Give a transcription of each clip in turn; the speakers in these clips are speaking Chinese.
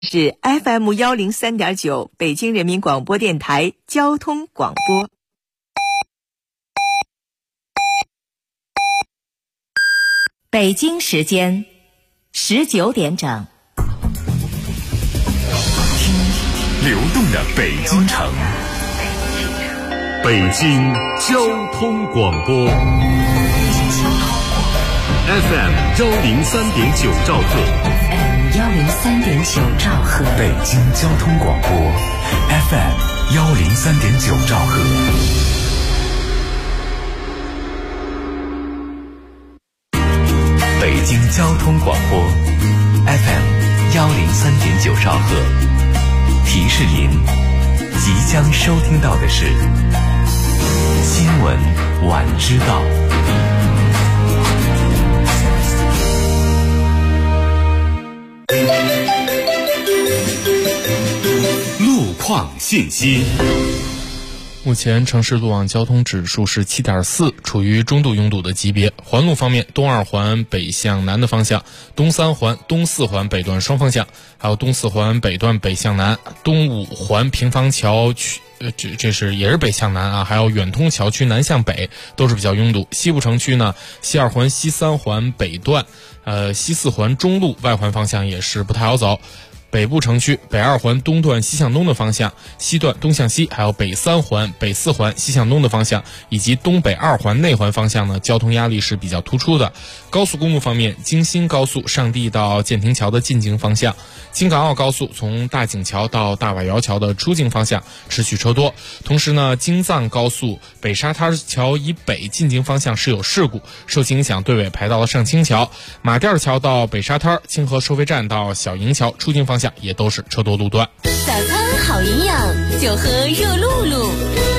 是 FM103.9 北京人民广播电台交通广播。 北京时间19点整， 听流动的北京城，北京交通广播 FM103.9 兆赫 103.9 兆赫， 北京交通广播 FM103.9 兆赫。北京交通广播 FM103.9 兆赫，提示您即将收听到的是新闻晚知道。路况信息。 目前城市路网交通指数是 7.4， 处于中度拥堵的级别。环路方面，东2环北向南的方向，东3环、东4环北段双方向，还有东4环北段北向南，东5环平房桥区这是也是北向南啊，还有远通桥区南向北都是比较拥堵。西部城区呢，西2环、西3环北段，西4环中路外环方向也是不太好走。北部城区北2环东段西向东的方向，西段东向西，还有北3环、北4环西向东的方向，以及东北2环内环方向呢，交通压力是比较突出的。高速公路方面，京新高速上地到建亭桥的进京方向，京港澳高速从大井桥到大瓦窑桥的出境方向持续车多。同时呢，京藏高速北沙滩桥以北进京方向是有事故，受其影响队尾排到了上清桥，马甸桥到北沙滩，清河收费站到小营桥出境方向也都是车多路段。 早餐好营养，就喝热露露。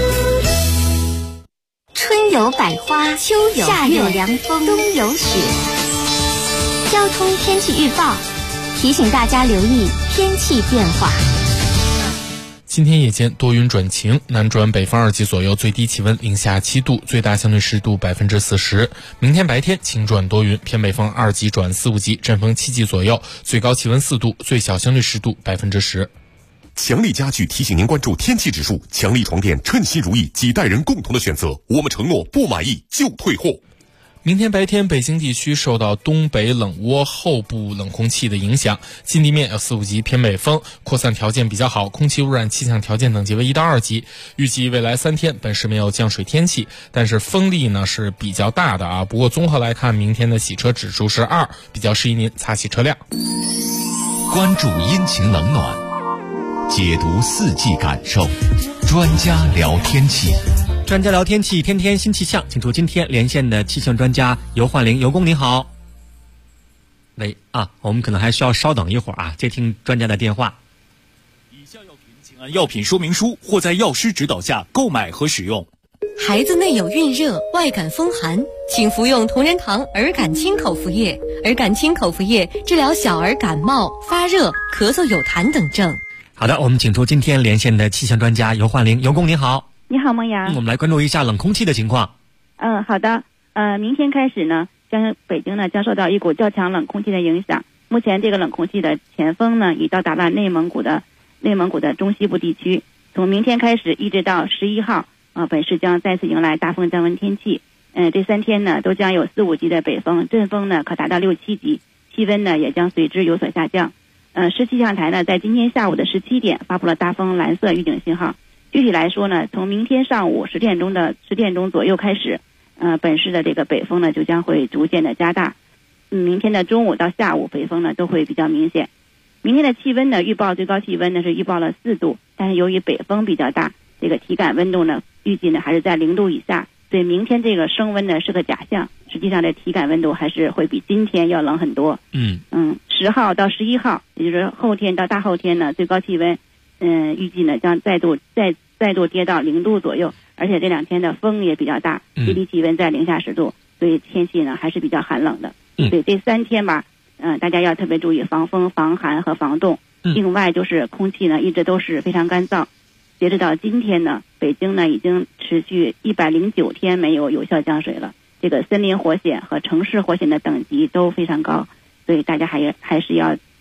春有百花，秋有夏有凉风，冬有雪。交通天气预报提醒大家留意天气变化。 今天夜间多云转晴，南转北风2级左右，最低气温零下7度，最大相对湿度40%。明天白天晴转多云，偏北风2级转4、5级，阵风7级左右，最高气温4度，最小相对湿度10%。 强力家具提醒您关注天气指数，强力床垫称心如意，几代人共同的选择，我们承诺不满意就退货。 明天白天，北京地区受到东北冷涡后部冷空气的影响，近地面有4、5级偏北风，扩散条件比较好，空气污染气象条件等级为1到2级。预计未来3天本市没有降水天气，但是风力呢是比较大的啊。不过综合来看，明天的洗车指数是2，比较适宜您擦洗车辆。 关注阴晴冷暖，解读4季感受，专家聊天气。 专家聊天气，天天新气象，请出今天连线的气象专家尤焕玲，尤工你好。喂啊，我们可能还需要稍等一会儿啊，接听专家的电话。 以下药品请按药品说明书或在药师指导下购买和使用。 孩子内有孕热、外感风寒，请服用同仁堂儿感清口服液。儿感清口服液治疗小儿感冒、发热、咳嗽有痰等症。 好的，我们请出今天连线的气象专家尤焕玲，尤工你好。 你好，孟阳。 我们来关注一下冷空气的情况。 好的。明天开始呢，北京呢将受到一股较强冷空气的影响。目前这个冷空气的前锋呢已到达了内蒙古的中西部地区。从明天开始一直到11号，本市将再次迎来大风降温天气。这3天呢都将有4、5级的北风，阵风呢可达到6、7级，气温呢也将随之有所下降。市气象台呢在今天下午的17点发布了大风蓝色预警信号。具体来说呢，从明天上午10点钟左右开始，本市的这个北风呢就将会逐渐的加大。明天的中午到下午北风呢都会比较明显。明天的气温呢，预报最高气温呢是预报了4度，但是由于北风比较大，这个体感温度呢预计呢还是在0度以下，所以明天这个升温呢是个假象，实际上这体感温度还是会比今天要冷很多。10号到11号，也就是后天到大后天呢，最高气温预计呢将再度跌到0度左右，而且这2天的风也比较大，最低气温在零下10度，所以天气呢还是比较寒冷的。所以这3天吧，大家要特别注意防风、防寒和防冻。另外就是空气呢一直都是非常干燥，截止到今天呢，北京呢已经持续109天没有有效降水了，这个森林火险和城市火险的等级都非常高，所以大家还是要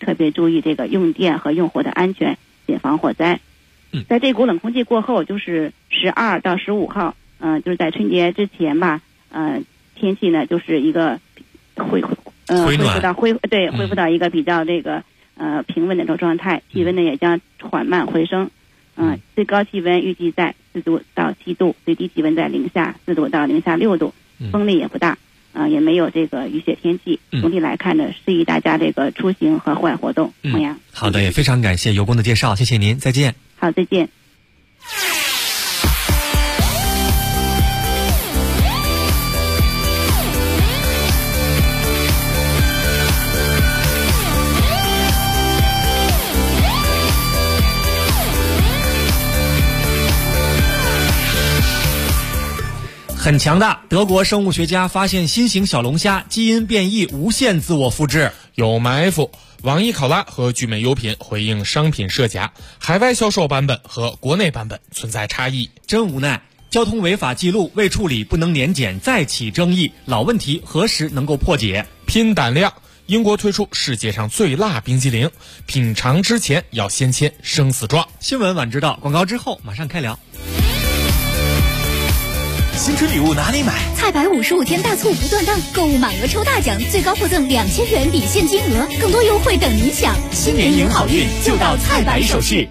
特别注意这个用电和用火的安全，谨防火灾。在这股冷空气过后，就是12到15号，就是在春节之前吧，天气呢就是一个恢复到一个比较这个平稳的这种状态，气温呢也将缓慢回升。最高气温预计在4度到7度，最低气温在零下4度到零下6度，风力也不大，也没有这个雨雪天气。总体来看呢，适宜大家这个出行和户外活动。同样， 好的，也非常感谢尤工的介绍，谢谢您，再见。 好，再见。 很强大，德国生物学家发现新型小龙虾基因变异无限自我复制， 有埋伏。网易考拉和聚美优品回应商品设假，海外销售版本和国内版本存在差异， 真无奈。交通违法记录未处理不能年检，再起争议，老问题何时能够破解？ 拼胆量。英国推出世界上最辣冰激凌，品尝之前要先签生死状。 新闻晚知道，广告之后马上开聊。 新春礼物哪里买？ 菜百55天大促不断档，购物满额抽大奖，最高获赠2000元抵现金额，更多优惠等您享。 新年迎好运，就到菜百首饰。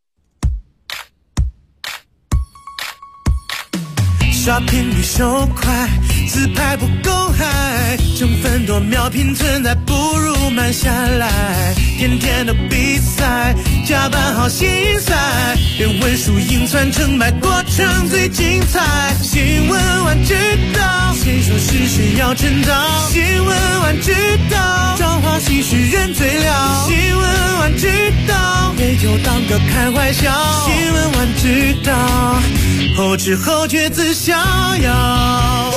刷屏率手快，自拍不够嗨，成分多秒拼存在，不如慢下来。天天的比赛，加班好心塞，连文书硬传成败，过程最精彩。新闻晚知道，谁说是谁要称道？新闻晚知道，朝花夕拾人最了。新闻晚知道，杯酒当歌开怀笑。新闻晚知道，后知后觉自逍遥。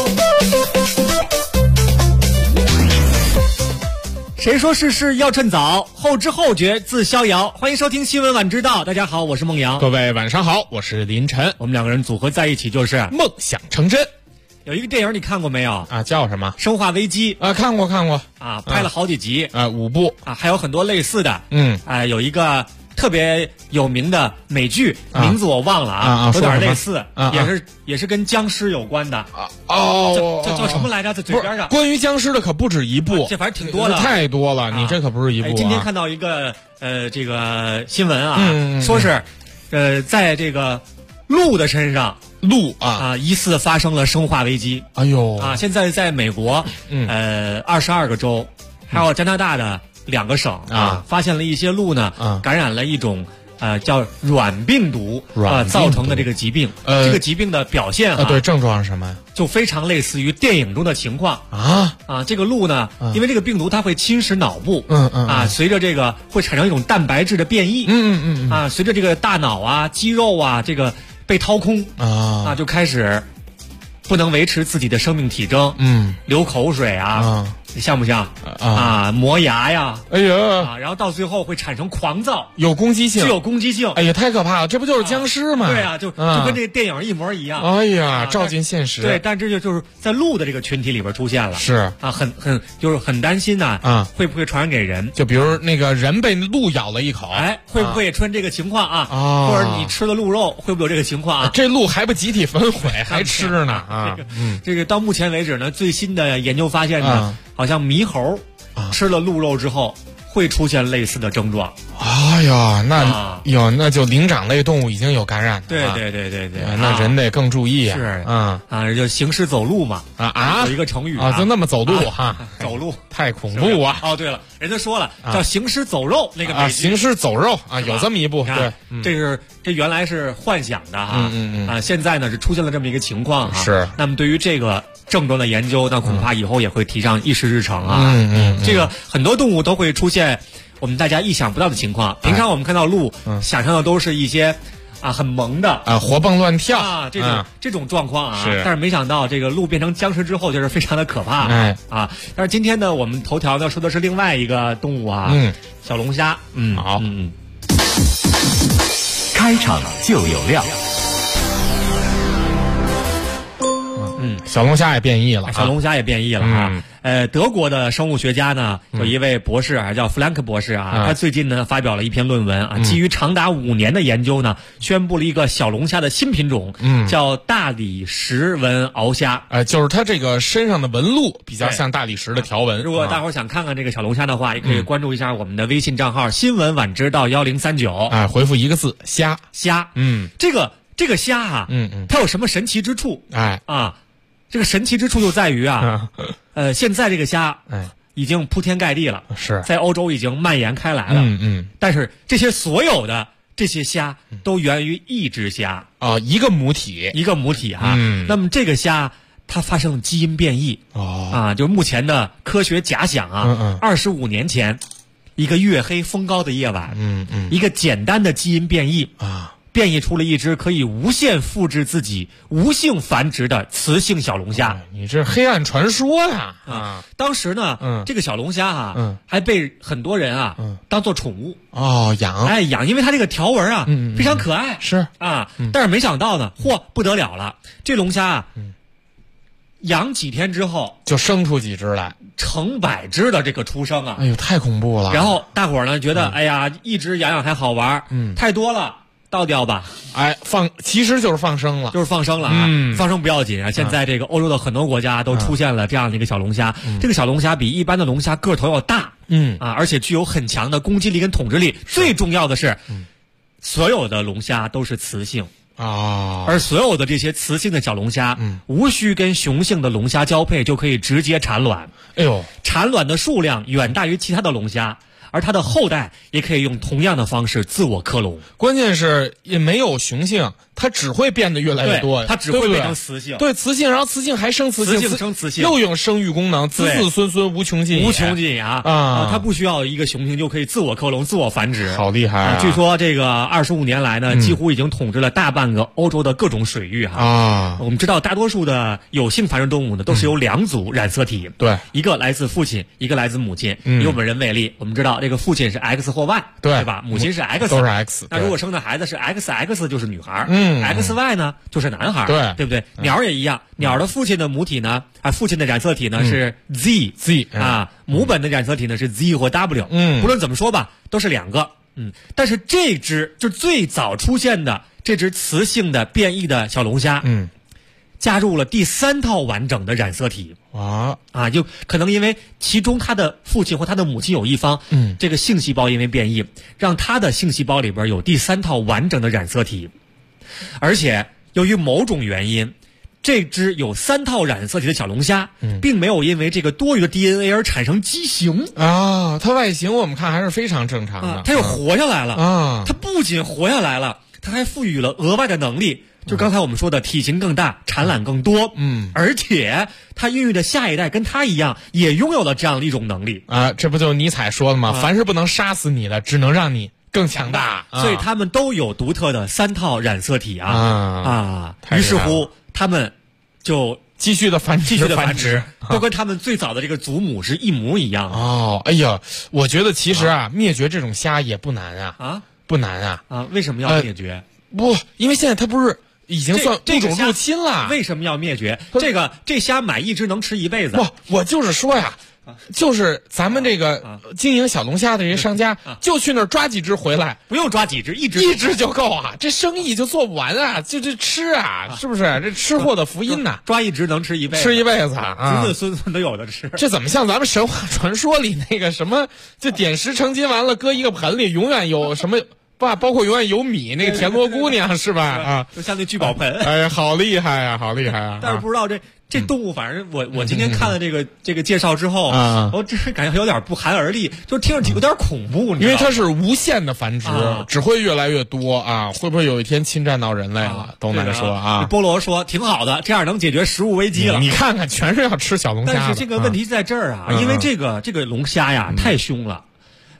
谁说世事要趁早，后知后觉自逍遥。欢迎收听新闻晚知道，大家好，我是孟阳。 各位晚上好，我是林晨。 我们两个人组合在一起就是梦想成真。 有一个电影你看过没有啊？叫什么？ 生化危机啊，看过啊，拍了好几集 5部啊，还有很多类似的。有一个特别有名的美剧，名字我忘了有点类似，也是跟僵尸有关的叫什么来着？在嘴边上。 关于僵尸的可不止一部， 这反正挺多的， 太多了。你这可不是一部。 今天看到一个这个新闻啊，说是在这个鹿的身上，疑似发生了生化危机。 哎呦啊！现在在美国，22个州，还有加拿大的2个省发现了一些鹿呢感染了一种叫软病毒造成的这个疾病。这个疾病的表现对，症状是什么呀？ 就非常类似于电影中的情况这个鹿呢，因为这个病毒它会侵蚀脑部，随着这个会产生一种蛋白质的变异，随着这个大脑肌肉这个被掏空就开始不能维持自己的生命体征，流口水像不像磨牙呀？ 哎呀然后到最后会产生狂躁， 有攻击性， 具有攻击性。 哎呀，太可怕了！这不就是僵尸吗？ 对就跟这个电影一模一样。 哎呀，照进现实。 对，但这就是在鹿的这个群体里边出现了。 是就是很担心会不会传染给人？ 就比如那个人被鹿咬了一口， 会不会出现这个情况或者你吃了鹿肉，会不会有这个情况这鹿还不集体焚毁，还吃呢这个到目前为止呢，最新的研究发现呢，好像猕猴吃了鹿肉之后会出现类似的症状。 哎呀，那就灵长类动物已经有感染了。 对， 那人得更注意就行尸走路嘛有一个成语就那么走路走路太恐怖对了，人家说了叫行尸走肉，那个行尸走肉有这么一部。 对，这原来是幻想的现在呢是出现了这么一个情况是。 那么对于这个症状的研究，那恐怕以后也会提上议事日程这个很多动物都会出现我们大家意想不到的情况。平常我们看到鹿想象的都是一些很萌的活蹦乱跳这种状况是。 但是没想到这个鹿变成僵尸之后就是非常的可怕但是今天呢我们头条呢说的是另外一个动物小龙虾。 好开场就有料。 小龙虾也变异了， 小龙虾也变异了啊。德国的生物学家呢，有一位博士叫弗兰克博士啊，他最近呢发表了一篇论文啊，基于长达5年的研究呢，宣布了一个小龙虾的新品种，叫大理石纹鳌虾。 就是它这个身上的纹路比较像大理石的条纹。 如果大伙想看看这个小龙虾的话，也可以关注一下我们的微信账号新闻晚知道1039， 回复一个字虾。 这个虾啊，它有什么神奇之处？这个神奇之处就在于现在这个虾，已经铺天盖地了， 是在欧洲已经蔓延开来了。但是所有的这些虾都源于一只虾一个母体啊。那么这个虾它发生了基因变异就是目前的科学假想25年前，一个月黑风高的夜晚，一个简单的基因变异变异出了一只可以无限复制自己、无性繁殖的雌性小龙虾。 你这黑暗传说呀！ 当时呢，这个小龙虾还被很多人当做宠物养，因为它这个条纹非常可爱， 是但是没想到呢，不得了了，这龙虾养几天之后就生出几只来， 成百只的这个出生哎呦，太恐怖了！ 然后大伙儿呢觉得，哎呀，一只养还好玩，太多了。倒掉吧， 其实就是放生了， 放生不要紧啊！现在这个欧洲的很多国家都出现了这样的一个小龙虾，这个小龙虾比一般的龙虾个头要大，而且具有很强的攻击力跟统治力。最重要的是，所有的龙虾都是雌性而所有的这些雌性的小龙虾，无需跟雄性的龙虾交配就可以直接产卵。 哎呦， 产卵的数量远大于其他的龙虾。而它的后代也可以用同样的方式自我克隆， 关键是也没有雄性，它只会变得越来越多， 它只会变成雌性， 雌性，然后雌性还生雌性， 生雌性， 又有生育功能，子子孙孙无穷尽， 它不需要一个雄性就可以自我克隆、自我繁殖， 好厉害据说这个25年来呢，几乎已经统治了大半个欧洲的各种水域我们知道，大多数的有性繁殖动物呢，都是由2组染色体， 对， 一个来自父亲，一个来自母亲。以我们人为例，我们知道这个父亲是 X 或 Y， 对吧？母亲是 X， 都是 X。 那如果生的孩子是 XX 就是女孩，XY 呢就是男孩，对不对？鸟也一样，鸟的父亲的母体呢，父亲的染色体呢是 Z 母本的染色体呢是 Z 或 W。不论怎么说吧，都是2个。但是这只就最早出现的这只雌性的变异的小龙虾，加入了第3套完整的染色体就可能因为其中他的父亲或他的母亲有一方，这个性细胞因为变异，让他的性细胞里边有第3套完整的染色体，而且由于某种原因，这只有3套染色体的小龙虾，并没有因为这个多余的 DNA 而产生畸形它外形我们看还是非常正常的， 它又活下来了它不仅活下来了，它还赋予了额外的能力。就刚才我们说的体型更大，产卵更多，而且它孕育的下一代跟它一样，也拥有了这样的一种能力这不就是尼采说的吗？凡是不能杀死你的，只能让你更强大。 所以他们都有独特的3套染色体于是乎他们就继续的繁殖， 都跟他们最早的这个祖母是一模一样的。 哎呀，我觉得其实灭绝这种虾也不难不难为什么要灭绝？ 不，因为现在它不是已经算物种入侵了。 为什么要灭绝？这虾买一只能吃一辈子。 不，我就是说呀，就是咱们这个经营小龙虾的这些商家，就去那儿抓几只回来， 不用抓几只，一只就够这生意就做不完就这吃是不是？这吃货的福音呐！ 抓一只能吃一辈子，子子孙孙都有的吃。 这怎么像咱们神话传说里那个什么，就点石成金完了，搁一个盆里，永远有什么？包括永远有米，那个田螺姑娘是吧？ 就像那聚宝盆。 哎，好厉害啊，好厉害啊！ 但是不知道这动物，反正我今天看了这个介绍之后，我真是感觉有点不寒而栗，就听着有点恐怖。 因为它是无限的繁殖，只会越来越多会不会有一天侵占到人类了？都难说菠萝说挺好的，这样能解决食物危机了。 你看看，全是要吃小龙虾。 但是这个问题在这儿因为这个龙虾呀太凶了。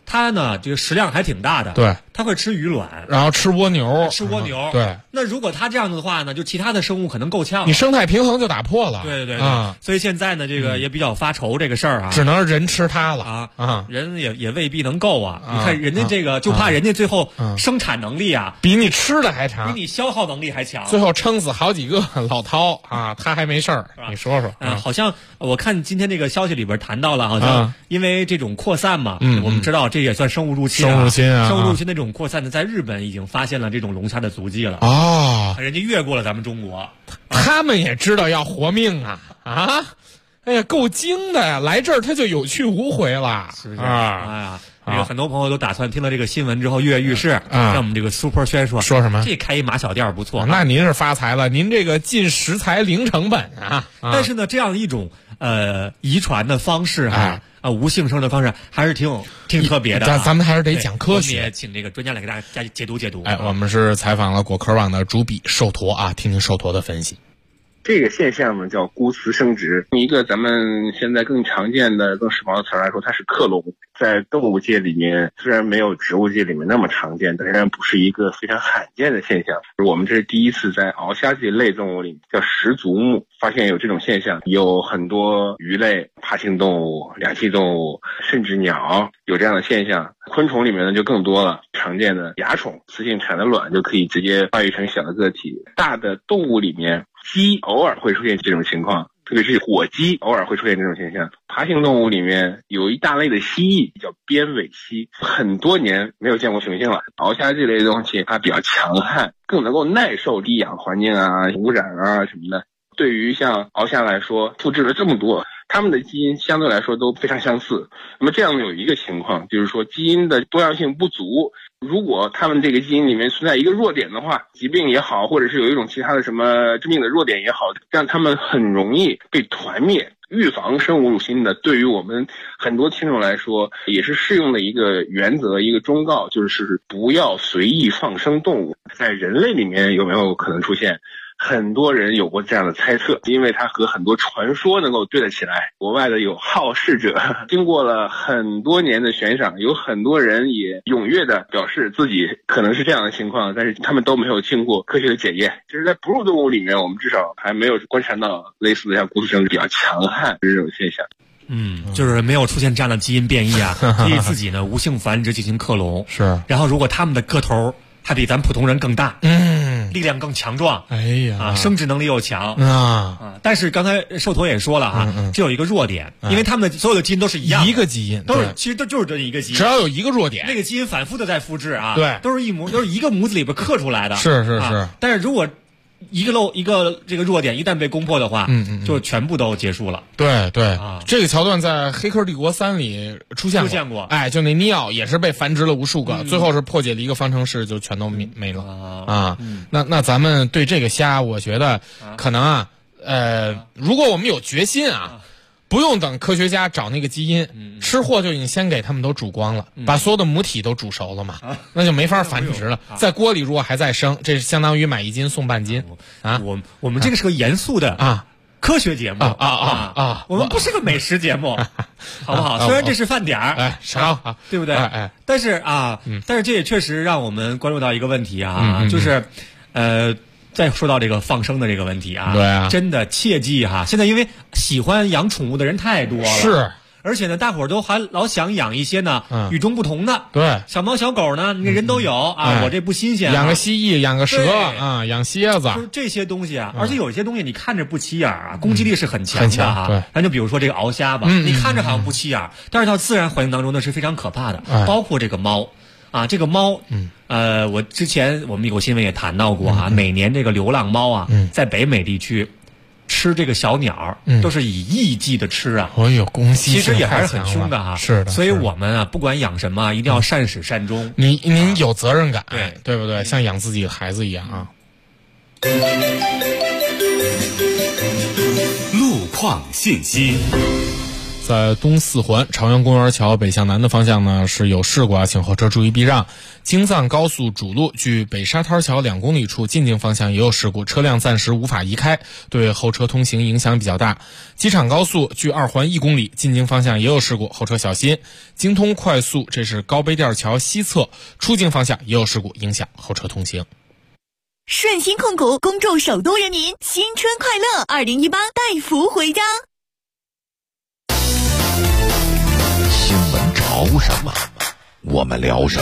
它呢这个食量还挺大的， 对， 它会吃鱼卵， 然后吃蜗牛，对。 那如果它这样的话呢，就其他的生物可能够呛， 你生态平衡就打破了。 对，所以现在呢，这个也比较发愁这个事儿啊， 只能人吃它了人也未必能够啊。你看人家这个，就怕人家最后生产能力啊， 比你吃的还长， 比你消耗能力还强， 最后撑死好几个老饕啊，他还没事儿。你说说， 好像我看今天这个消息里边谈到了，好像因为这种扩散嘛，我们知道这也算生物入侵啊，生物入侵的这种扩散呢，在日本已经发现了这种龙虾的足迹了人家越过了咱们中国， 他们也知道要活命啊！哎呀，够精的呀！来这儿他就有去无回了， 是不是这个很多朋友都打算听了这个新闻之后跃跃欲试，让我们这个 Super 轩说什么？ 这开一马小店不错， 那您是发财了，您这个进食材零成本但是呢，这样一种遗传的方式无性生的方式还是挺特别的。 咱们还是得讲科学， 我们也请这个专家来给大家解读。 我们是采访了果壳网的主笔寿驼听听寿驼的分析。 这个现象呢叫孤雌生殖，一个咱们现在更常见的、更时髦的词来说，它是克隆。在动物界里面，虽然没有植物界里面那么常见，但仍然不是一个非常罕见的现象。我们这是第一次在鳌虾这类动物里叫始祖目发现有这种现象，有很多鱼类、爬行动物、两栖动物，甚至鸟有这样的现象。昆虫里面呢就更多了，常见的蚜虫雌性产的卵就可以直接发育成小的个体。大的动物里面，鸡偶尔会出现这种情况，特别是火鸡偶尔会出现这种现象。爬行动物里面有一大类的蜥蜴叫边尾蜥，很多年没有见过雄性了。鳌虾这类东西它比较强悍，更能够耐受低氧环境污染什么的。对于像鳌虾来说，复制了这么多，它们的基因相对来说都非常相似。那么这样有一个情况，就是说基因的多样性不足，如果它们这个基因里面存在一个弱点的话，疾病也好，或者是有一种其他的什么致命的弱点也好，让它们很容易被团灭。预防生物入侵的，对于我们很多听众来说也是适用的一个原则，一个忠告，就是不要随意放生动物。在人类里面有没有可能出现？很多人有过这样的猜测，因为它和很多传说能够对得起来。国外的有好事者，经过了很多年的悬赏，有很多人也踊跃的表示自己可能是这样的情况，但是他们都没有经过科学的检验。就是在哺乳动物里面，我们至少还没有观察到类似的像孤雌生殖比较强悍的这种现象。 就是没有出现这样的基因变异可以自己呢无性繁殖进行克隆。 是， 然后如果他们的个头还比咱普通人更大，力量更强壮，生殖能力又强但是刚才寿驼也说了这有一个弱点，因为他们所有的基因都是一样的， 一个基因其实就是这一个基因， 只要有一个弱点， 那个基因反复的在复制对， 都是一个模子里边刻出来的， 是但是如果一个这个弱点一旦被攻破的话，就全部都结束了。 对这个桥段在《黑客帝国3》里出现过。就那尼奥也是被繁殖了无数个，最后是破解了一个方程式，就全都没了那咱们对这个虾，我觉得可能如果我们有决心不用等科学家找那个基因，吃货就已经先给他们都煮光了，把所有的母体都煮熟了嘛，那就没法繁殖了。在锅里如果还在生，这是相当于买1斤送半斤我们这个是个严肃的科学节目我们不是个美食节目好不好？虽然这是饭点儿对不对？但是这也确实让我们关注到一个问题就是再说到这个放生的这个问题真的切记现在因为喜欢养宠物的人太多了， 是， 而且呢，大伙儿都还老想养一些呢与众不同的， 对， 小猫小狗呢，人都有我这不新鲜， 养个蜥蜴，养个蛇养蝎子， 就是这些东西而且有些东西你看着不起眼攻击力是很强的对， 咱就比如说这个鳌虾吧，你看着好像不起眼但是到自然环境当中呢是非常可怕的，包括这个猫。这个猫，我之前我们有新闻也谈到过每年这个流浪猫在北美地区吃这个小鸟，都是以亿计的吃攻击其实也还是很凶的是的。 所以我们不管养什么，一定要善始善终。 您有责任感， 对不对？像养自己的孩子一样路况信息。 在东四环朝阳公园桥北向南的方向呢是有事故啊，请后车注意避让。京藏高速主路距北沙滩桥2公里处进京方向也有事故，车辆暂时无法移开，对后车通行影响比较大。机场高速距2环1公里进京方向也有事故，后车小心。京通快速这是高碑店桥西侧出京方向也有事故，影响后车通行。 顺鑫控股恭祝首都人民新春快乐，2018带福回家。 新闻潮什么，我们聊什么。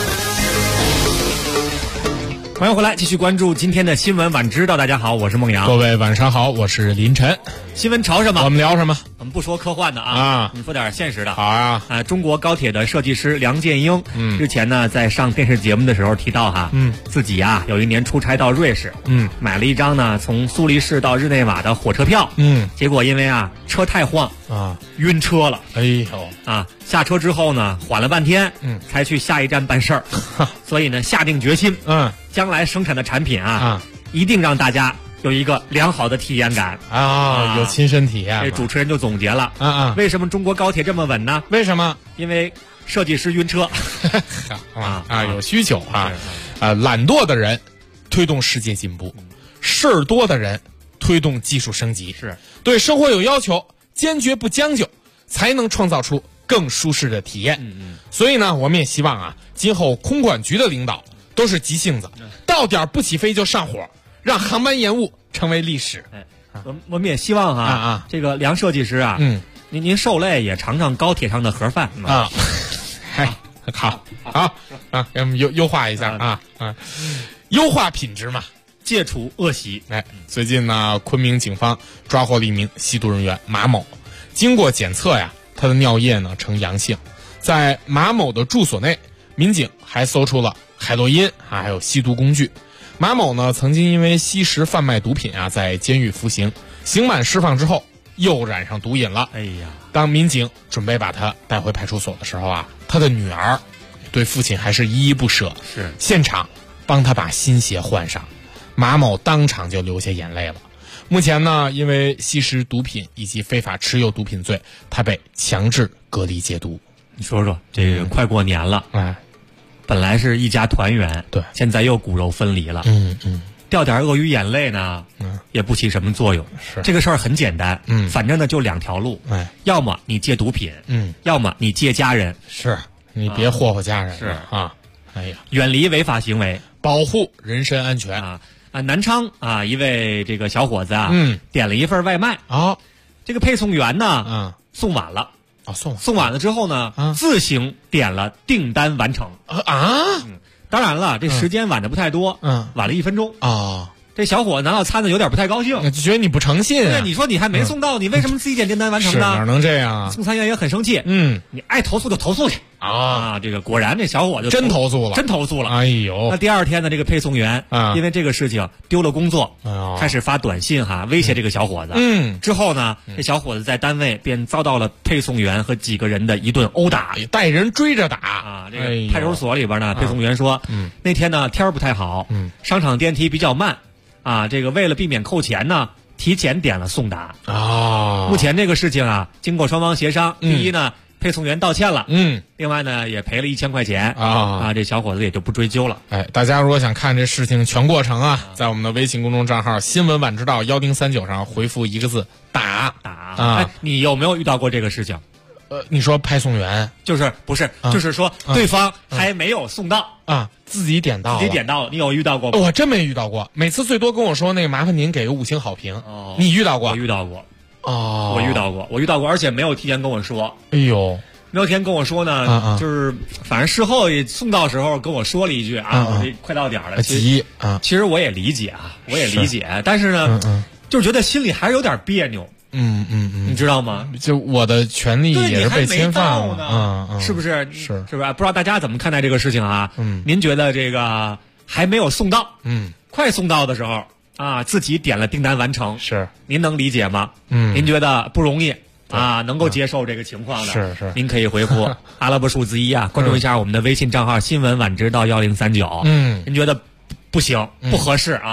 欢迎回来，继续关注今天的新闻晚知道。大家好，我是孟阳。 各位晚上好，我是林晨。 新闻潮什么？ 我们聊什么？ 我们不说科幻的啊，我们说点现实的。 好啊。 中国高铁的设计师梁建英，之前呢在上电视节目的时候提到哈，自己啊有一年出差到瑞士，买了一张呢从苏黎世到日内瓦的火车票，结果因为啊车太晃啊晕车了， 哎呦啊下车之后呢缓了半天，才去下一站办事儿，所以呢下定决心，将来生产的产品啊一定让大家有一个良好的体验感有亲身体验。 这主持人就总结了为什么中国高铁这么稳呢？ 为什么？ 因为设计师晕车有需求啊。懒惰的人推动世界进步，事儿多的人推动技术升级， 是对生活有要求，坚决不将就，才能创造出更舒适的体验。所以呢，我们也希望啊，今后空管局的领导都是急性子，到点不起飞就上火，让航班延误成为历史。 我们也希望这个梁设计师啊，您受累也尝尝高铁上的盒饭啊。好优化一下优化品质嘛， 戒除恶习。 最近呢，昆明警方抓获了一名吸毒人员马某，经过检测呀，他的尿液呢呈阳性。在马某的住所内，民警还搜出了海洛因还有吸毒工具。马某呢曾经因为吸食贩卖毒品在监狱服刑，刑满释放之后又染上毒瘾了。 哎呀， 当民警准备把他带回派出所的时候他的女儿对父亲还是依依不舍， 是现场帮他把新鞋换上。马某当场就流下眼泪了。目前呢，因为吸食毒品以及非法持有毒品罪，他被强制隔离戒毒。 你说说，这个快过年了，本来是一家团圆， 对， 现在又骨肉分离了，掉点鳄鱼眼泪呢，也不起什么作用。 是这个事儿很简单，反正呢就2条路，要么你戒毒品，要么你戒家人， 是你别霍霍家人， 是哎呀， 远离违法行为， 保护人身安全南昌一位这个小伙子点了一份外卖这个配送员呢送晚了送晚了之后呢自行点了订单完成当然了这时间晚的不太多晚了1分钟这小伙子拿到餐呢有点不太高兴， 就觉得你不诚信对，你说你还没送到，你为什么自己点订单完成呢？ 哪能这样送餐员也很生气，你爱投诉就投诉去这个果然这小伙就真投诉了。哎呦， 那第2天呢，这个配送员因为这个事情丢了工作，开始发短信威胁这个小伙子。之后呢，这小伙子在单位便遭到了配送员和几个人的一顿殴打， 带人追着打这个派出所里边呢，配送员说，那天呢天儿不太好，商场电梯比较慢。这个为了避免扣钱呢，提前点了送达目前这个事情经过双方协商，第一呢，配送员道歉了，另外呢也赔了1000块钱这小伙子也就不追究了。 大家如果想看这事情全过程在我们的微信公众账号新闻晚知道1039上回复1个字打。 你有没有遇到过这个事情？ 你说派送员就是说对方还没有送到自己点到了， 你有遇到过吗？ 我真没遇到过，每次最多跟我说那个麻烦您给个5星好评。你遇到过？ 我遇到过我遇到过，而且没有提前跟我说。 哎呦， 没有提前跟我说呢，就是反正事后也送到时候跟我说了一句我这快到点了， 急其实我也理解但是呢就是觉得心里还是有点别扭。你知道吗？ 就我的权利也是被侵犯了，是不是？是不是？不知道大家怎么看待这个事情您觉得这个还没有送到，快送到的时候自己点了订单完成， 是您能理解吗？您觉得不容易能够接受这个情况的， 是您可以回复阿拉伯数字1关注一下我们的微信账号新闻晚知道1039。您觉得不行，不合适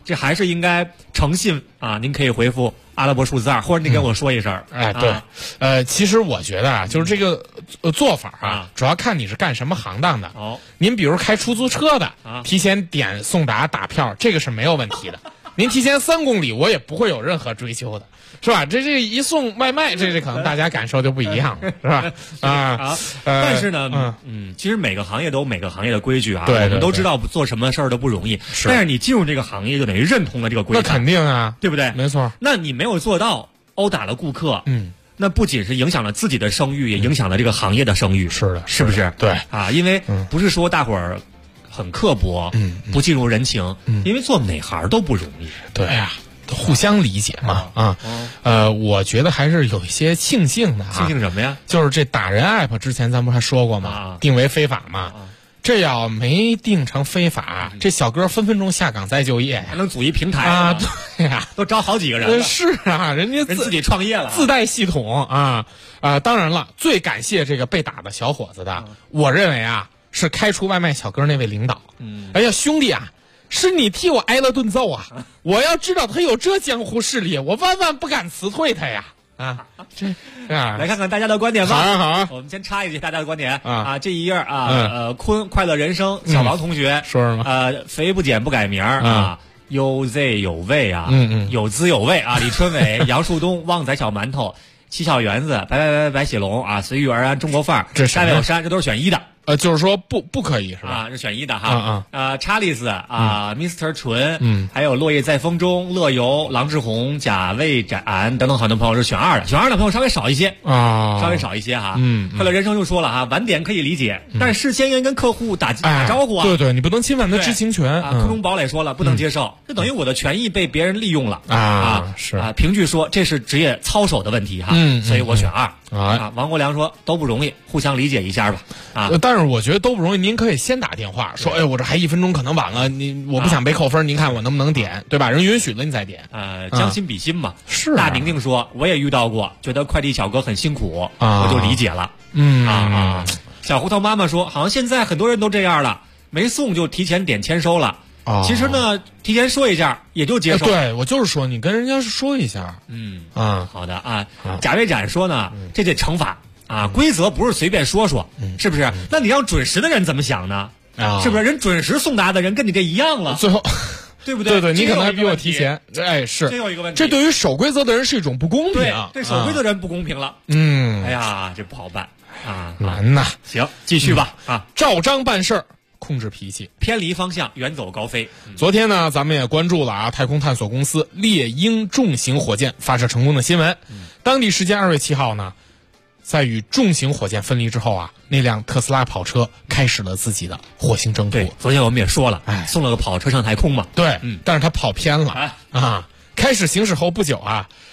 这还是应该诚信啊。您可以回复阿拉伯数字2，或者你跟我说一声。 对，其实我觉得啊，就是这个做法啊，主要看你是干什么行当的。您比如开出租车的，提前点送达打票，这个是没有问题的。您提前3公里，我也不会有任何追究的，是吧？这一送外卖，这可能大家感受就不一样了，是吧？ 但是呢，其实每个行业都有每个行业的规矩啊。对，我们都知道做什么事儿都不容易。但是你进入这个行业，就等于认同了这个规矩。 那肯定啊， 对不对？ 没错。 那你没有做到，殴打了顾客，那不仅是影响了自己的声誉，也影响了这个行业的声誉。 是的， 是不是？ 对啊，因为不是说大伙儿很刻薄，不进入人情，因为做哪行都不容易。 对呀。互相理解嘛我觉得还是有一些庆幸的。 庆幸什么呀？ 就是这打人 app 之前咱不是还说过吗？定为非法嘛。这要没定成非法，这小哥分分钟下岗再就业， 还能组一平台啊！对呀， 都招好几个人了。 是啊，人自己创业了， 自带系统啊当然了，最感谢这个被打的小伙子的，我认为啊是开除外卖小哥那位领导。哎呀，兄弟啊！是你替我挨了顿揍啊！我要知道他有这江湖势力，我万万不敢辞退他呀！ 来看看大家的观点吧。 好， 我们先插一句大家的观点这一页坤快乐人生小王同学说什么？ 肥不减不改名有 Z 有味啊，有滋有味啊！李春伟、杨树东、旺仔小馒头、七小园子、白雪龙啊，随遇而安中国范儿，山外有山，这都是选1的。 就是说不可以是吧？ 是选1的哈。查理斯Mr. 纯，还有落叶在风中、乐游、郎志宏、贾卫展等等很多朋友是选2的，选2的朋友稍微少一些稍微少一些哈。快乐人生就说了哈，晚点可以理解，但是事先应该跟客户打招呼啊。 对，你不能侵犯他知情权。 空中堡垒说了，不能接受，这等于我的权益被别人利用了是评剧说这是职业操守的问题哈，所以我选2。王国良说都不容易，互相理解一下吧。 但是我觉得都不容易，您可以先打电话说，我这还1分钟可能晚了，我不想被扣分，您看我能不能点，对吧？人允许了你再点。 将心比心嘛。 是。 大宁宁说，我也遇到过，觉得快递小哥很辛苦，我就理解了。小胡桃妈妈说，好像现在很多人都这样了，没送就提前点签收了。其实呢，提前说一下也就接受。 对，我就是说，你跟人家说一下。 好的啊。贾卫展说呢，这得惩罚规则不是随便说，是不是？那你让准时的人怎么想呢？是不是？人准时送达的人跟你这一样了， 最后， 对不对？ 对，你可能还比我提前。是。 这有一个问题， 这对于守规则的人是一种不公平。 对守规则的人不公平了。哎呀，这不好办难呐。 行，继续吧。 照章办事儿。控制脾气， 偏离方向，远走高飞。 昨天呢，咱们也关注了太空探索公司猎鹰重型火箭发射成功的新闻。当地时间2月7号呢，在与重型火箭分离之后那辆特斯拉跑车开始了自己的火星征途。 对，昨天我们也说了，送了个跑车上太空嘛。 对，但是它跑偏了开始行驶后不久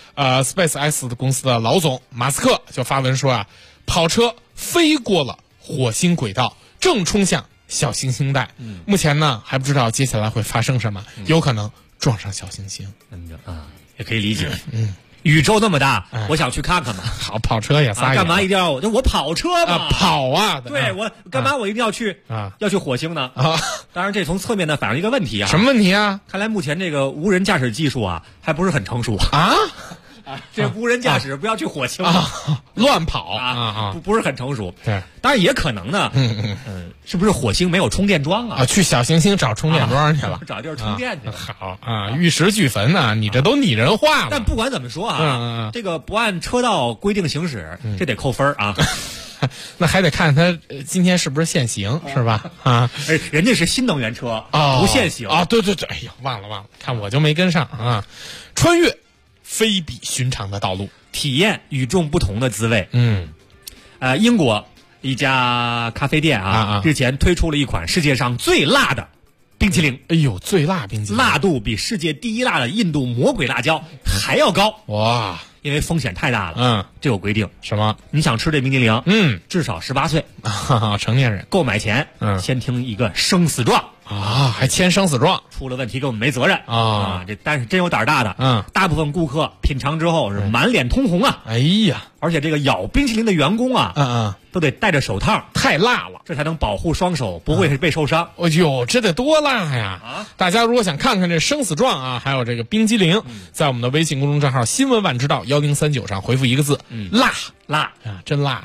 SpaceX 的公司的老总马斯克就发文说跑车飞过了火星轨道，正冲向小行星带。目前呢还不知道接下来会发生什么，有可能撞上小行星。 也可以理解。宇宙那么大，我想去看看嘛。 好，跑车也撒野。 干嘛一定要我跑车嘛？ 跑对，我干嘛我一定要去要去火星呢？当然这从侧面呢反映一个问题什么问题啊？ 看来目前这个无人驾驶技术还不是很成熟这无人驾驶不要去火星乱跑不是很成熟。对，当然也可能呢。是不是火星没有充电桩去小行星找充电桩去了， 找地儿充电去了。 好玉石俱焚呢，你这都拟人化了。 但不管怎么说这个不按车道规定行驶，这得扣分那还得看他今天是不是限行，是吧？ 人家是新能源车不限行对。哎呀，忘了，看我就没跟上穿越非比寻常的道路， 体验与众不同的滋味。英国一家咖啡店日前推出了一款世界上最辣的冰淇淋。 哎呦，最辣冰淇淋， 辣度比世界第1辣的印度魔鬼辣椒还要高。 哇！ 因为风险太大了。这有规定。 什么？ 你想吃这冰淇淋？至少18岁， 成年人。 购买前先听一个生死状啊，还签生死状， 出了问题跟我们没责任啊！但是真有胆大的，大部分顾客品尝之后是满脸通红啊！ 哎呀， 而且这个咬冰淇淋的员工啊，都得戴着手套， 太辣了， 这才能保护双手不会被受伤。 哎呦，这得多辣呀！大家如果想看看这生死状啊，还有这个冰激凌，在我们的微信公众账号新闻晚知道1039上回复一个字，辣辣啊，真辣！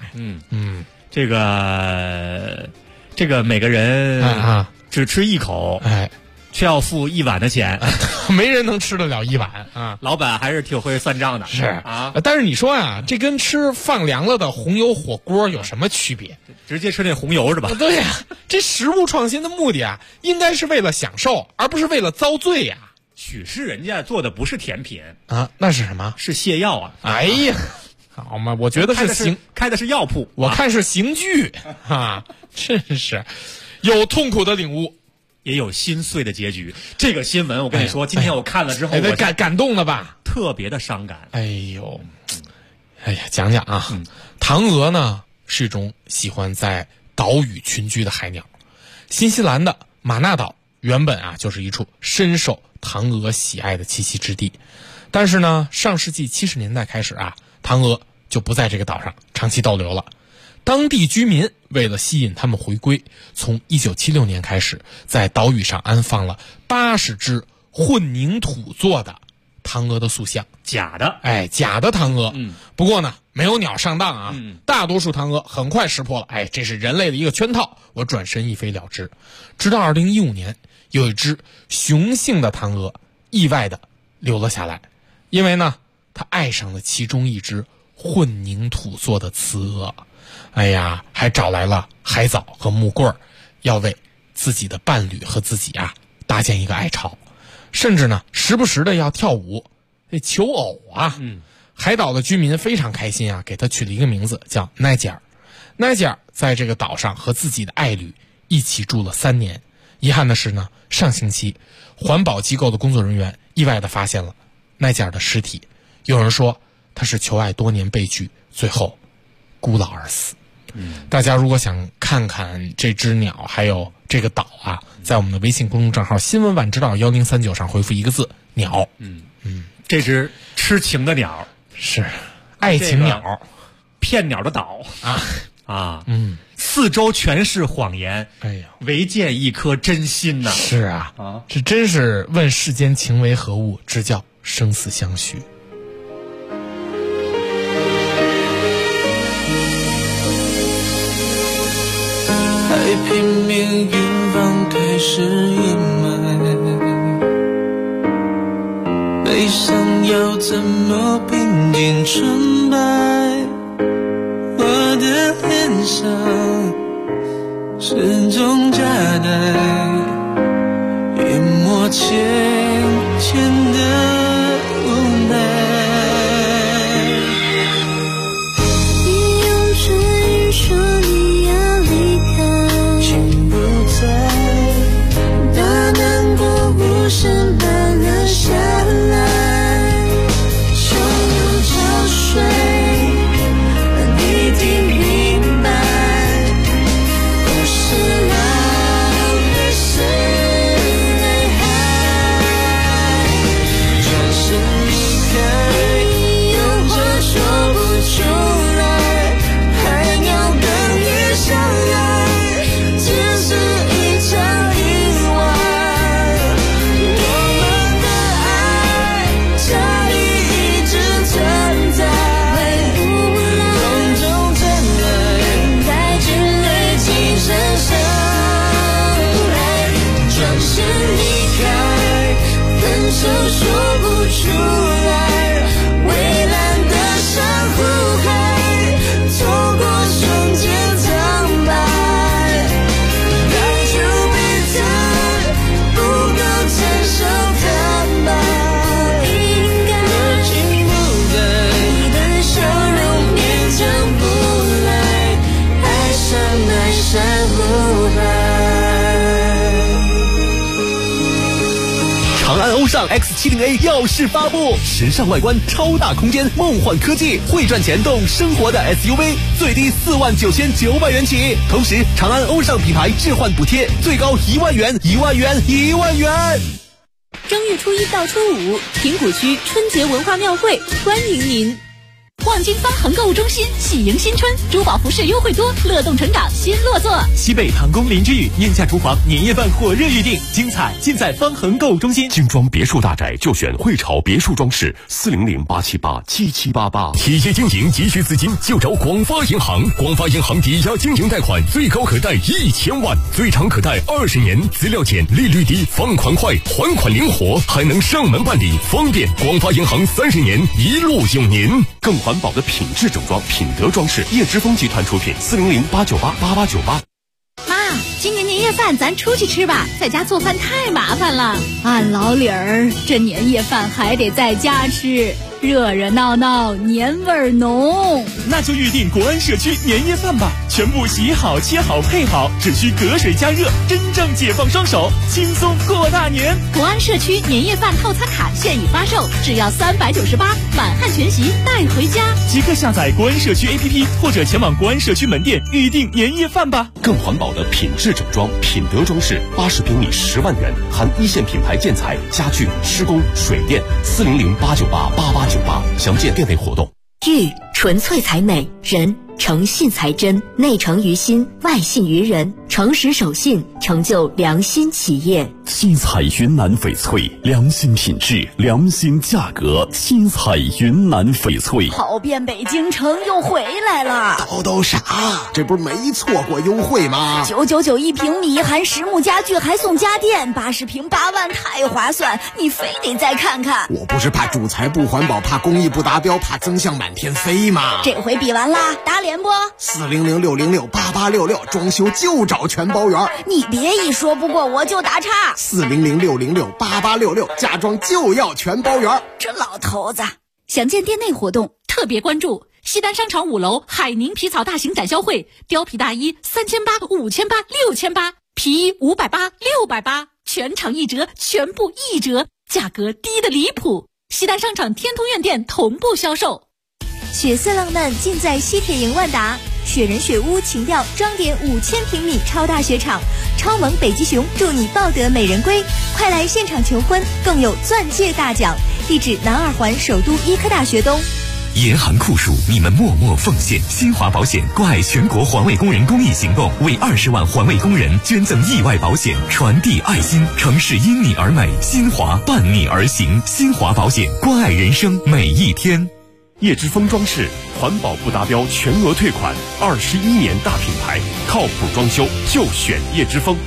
这个每个人只吃一口， 哎， 却要付1碗的钱， 没人能吃得了1碗啊！ 老板还是挺会算账的， 是啊。 但是你说啊，这跟吃放凉了的红油火锅有什么区别？ 直接吃那红油是吧？ 对呀，这食物创新的目的啊，应该是为了享受，而不是为了遭罪呀。 许是人家做的不是甜品啊，那是什么？ 是泻药啊！ 哎呀，好嘛，我觉得开的是药铺， 我看是刑具啊，真是有痛苦的领悟， 也有心碎的结局。这个新闻我跟你说，今天我看了之后，我感动了吧？ 特别的伤感。 哎呦，哎呀，讲讲啊，唐娥呢是一种喜欢在岛屿群居的海鸟。新西兰的马纳岛原本啊就是一处深受唐娥喜爱的栖息之地，但是呢，上世纪70年代开始啊，唐娥就不在这个岛上长期逗留了。当地居民为了吸引他们回归，从1976年开始，在岛屿上安放了80只混凝土做的唐娥的塑像， 假的， 假的唐娥。不过呢，没有鸟上当啊，大多数唐娥很快识破了，这是人类的一个圈套，我转身一飞了之。直到2015年，有一只雄性的唐娥意外的留了下来，因为呢，他爱上了其中一只混凝土做的雌娥。哎呀，还找来了海藻和木棍，要为自己的伴侣和自己啊搭建一个爱巢，甚至呢时不时的要跳舞，求偶啊。海岛的居民非常开心啊，给他取了一个名字叫奈吉尔。奈吉尔在这个岛上和自己的爱侣一起住了3年。遗憾的是呢，上星期环保机构的工作人员意外的发现了奈吉尔的尸体。有人说他是求爱多年被拒，最后孤老而死。大家如果想看看这只鸟还有这个岛啊，在我们的微信公众账号新闻晚知道1039上回复一个字鸟。 这只痴情的鸟是爱情鸟， 骗鸟的岛四周全是谎言， 哎呀， 唯见一颗真心呐！ 是啊，这真是问世间情为何物，直教生死相许。 太平面远方开始阴霾，悲伤要怎么平静纯白？我的脸上始终夹带一抹浅浅的无奈。 你用唇语说你要离开， 心不在， 大难过无声般流下来，汹涌潮水让你听明白，不是浪也是泪海， 转身离开， 有话说不出来，海鸟跟你相爱，只是一场意外，我们的爱差异一直存在， 风中传来带着泪轻声伤害，转身离开，分手说不出来，蔚蓝的珊瑚海，错过瞬间苍白，当初彼此不够成熟坦白，应该热情不在， 你的笑容勉强不来，爱上那珊瑚海。 长安欧尚 X70A 耀世发布，时尚外观，超大空间，梦幻科技，会赚钱动生活的 SUV， 最低49900元起。同时，长安欧尚品牌置换补贴最高1万元，1万元，1万元。 正月初1到初5，平谷区春节文化庙会欢迎您。望京方恒购物中心喜迎新春，珠宝服饰优惠多，乐动成长新落座。 西北唐宫林之宇宴下厨房年夜饭火热预定，精彩尽在方恒购物中心。 精装别墅大宅就选汇潮别墅装饰，400-878-7788。 企业经营急需资金就找广发银行，广发银行抵押经营贷款最高可贷1000万，最长可贷20年，资料简，利率低，放款快，还款灵活，还能上门办理，方便。广发银行30年一路有您。 更环保的品质整装，品德装饰，叶之峰集团出品，400-898-8898。 妈，今年年夜饭咱出去吃吧，在家做饭太麻烦了。 俺老李儿，这年夜饭还得在家吃，热热闹闹，年味儿浓。 那就预定国安社区年夜饭吧，全部洗好、切好、配好，只需隔水加热，真正解放双手，轻松过大年。 国安社区年夜饭套餐卡现已发售，只要398，满汉全席带回家。 即刻下载国安社区 APP， 或者前往国安社区门店预定年夜饭吧。 更环保的品质整装，品德装饰，80平米10万元，含一线品牌建材、家具、施工、水电，400-898-8898，详见店内活动。 玉纯粹才美，人诚信才真，内诚于心，外信于人，诚实守信，成就良心企业。 七彩云南翡翠，良心品质，良心价格。七彩云南翡翠， 跑遍北京城又回来了。 都傻，这不是没错过优惠吗 ？999一平米，含实木家具还送家电，80平8万，太划算！你非得再看看。 我不是怕主材不环保，怕工艺不达标，怕增项满天飞吗？ 这回比完啦，打脸不？400-606-8866，装修就找全包圆。你别一说不过我就打岔。 400-606-8866，家装就要全包圆。 这老头子，详见店内活动， 特别关注西单商场5楼海宁皮草大型展销会，貂皮大衣3800、5800、6800，皮衣580、680，全场1折，全部1折，价格低得离谱。西单商场天通苑店同步销售。 血色浪漫尽在西铁营万达，雪人雪屋情调装点5000平米超大雪场，超萌北极熊祝你抱得美人归，快来现场求婚，更有钻戒大奖。地址南二环首都医科大学东。 严寒酷暑，你们默默奉献。新华保险关爱全国环卫工人公益行动，为20万环卫工人捐赠意外保险，传递爱心。城市因你而美，新华伴你而行。新华保险，关爱人生每一天。 叶之峰装饰，环保不达标全额退款，21年大品牌，靠谱装修就选叶之峰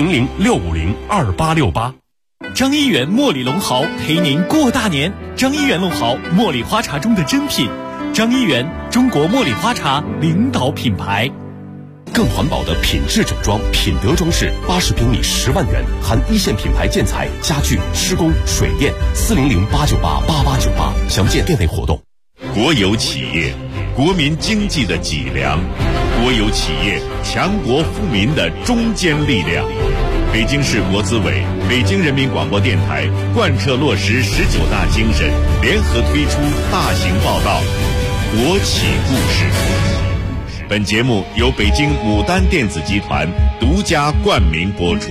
，400-650-2868。 张一元茉莉龙毫陪您过大年。张一元龙毫，茉莉花茶中的珍品。张一元，中国茉莉花茶领导品牌。 更环保的品质整装，品德装饰，80平米10万元，含一线品牌建材、家具、施工、水电，400-898-8898，详见店内活动。 国有企业，国民经济的脊梁；国有企业，强国富民的中坚力量。北京市国资委、北京人民广播电台贯彻落实19大精神，联合推出大型报道《国企故事》。本节目由北京牡丹电子集团独家冠名播出。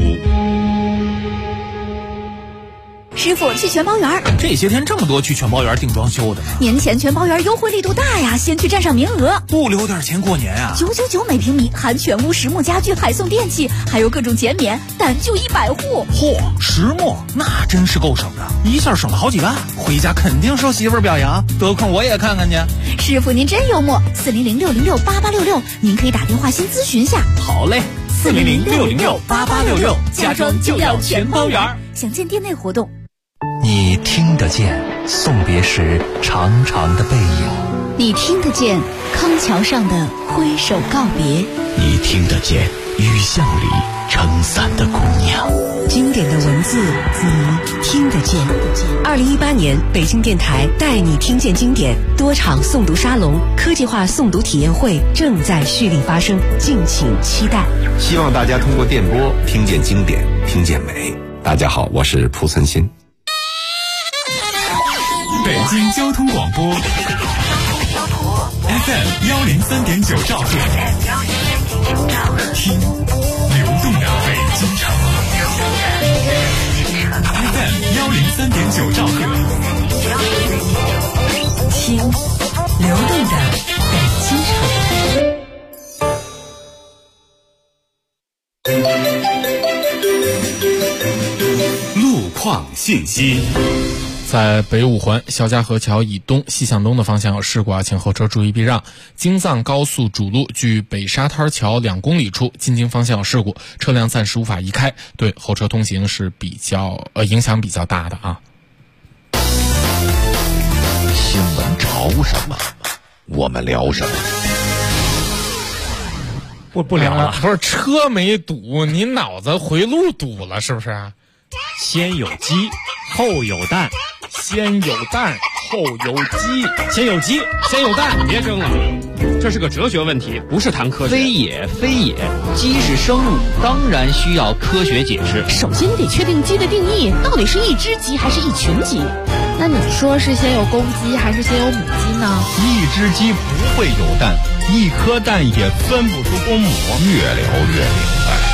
师傅，去全包园。 这些天这么多去全包园订装修的， 年前全包园优惠力度大呀，先去占上名额， 不留点钱过年啊 ！999每平米，含全屋实木家具，还送电器，还有各种减免，但就100户。 嚯，实木那真是够省的，一下省了好几万，回家肯定受媳妇儿表扬，得空我也看看去。 师傅您真幽默，400-606-8866，您可以打电话先咨询下。 好嘞，400-606-8866，家装就要全包园。 详见店内活动。 你听得见送别时长长的背影， 你听得见康桥上的挥手告别， 你听得见雨巷里撑伞的姑娘。 经典的文字，你听得见。2018年北京电台带你听见经典多场诵读沙龙、科技化诵读体验会正在蓄力发生，敬请期待。 希望大家通过电波听见经典，听见美。大家好，我是蒲存昕。 京交通广播 FM 103.9兆赫，听流动的北京城。FM 103.9兆赫， 听流动的北京城。 路况信息。 在北五环肖家河桥以东西向东的方向有事故，请后车注意避让。京藏高速主路距北沙滩桥2公里处进京方向有事故，车辆暂时无法移开，对后车通行是影响比较大的啊。 新闻潮什么，我们聊什么。 不聊了， 不是车没堵，你脑子回路堵了是不是？ 先有鸡，后有蛋。 先有蛋，后有鸡。 先有鸡，先有蛋。 别争了，这是个哲学问题，不是谈科学。 非也，鸡是生物，当然需要科学解释。 首先你得确定鸡的定义，到底是一只鸡还是一群鸡？ 那你说是先有公鸡还是先有母鸡呢？ 一只鸡不会有蛋，一颗蛋也分不出公母。 越聊越明白。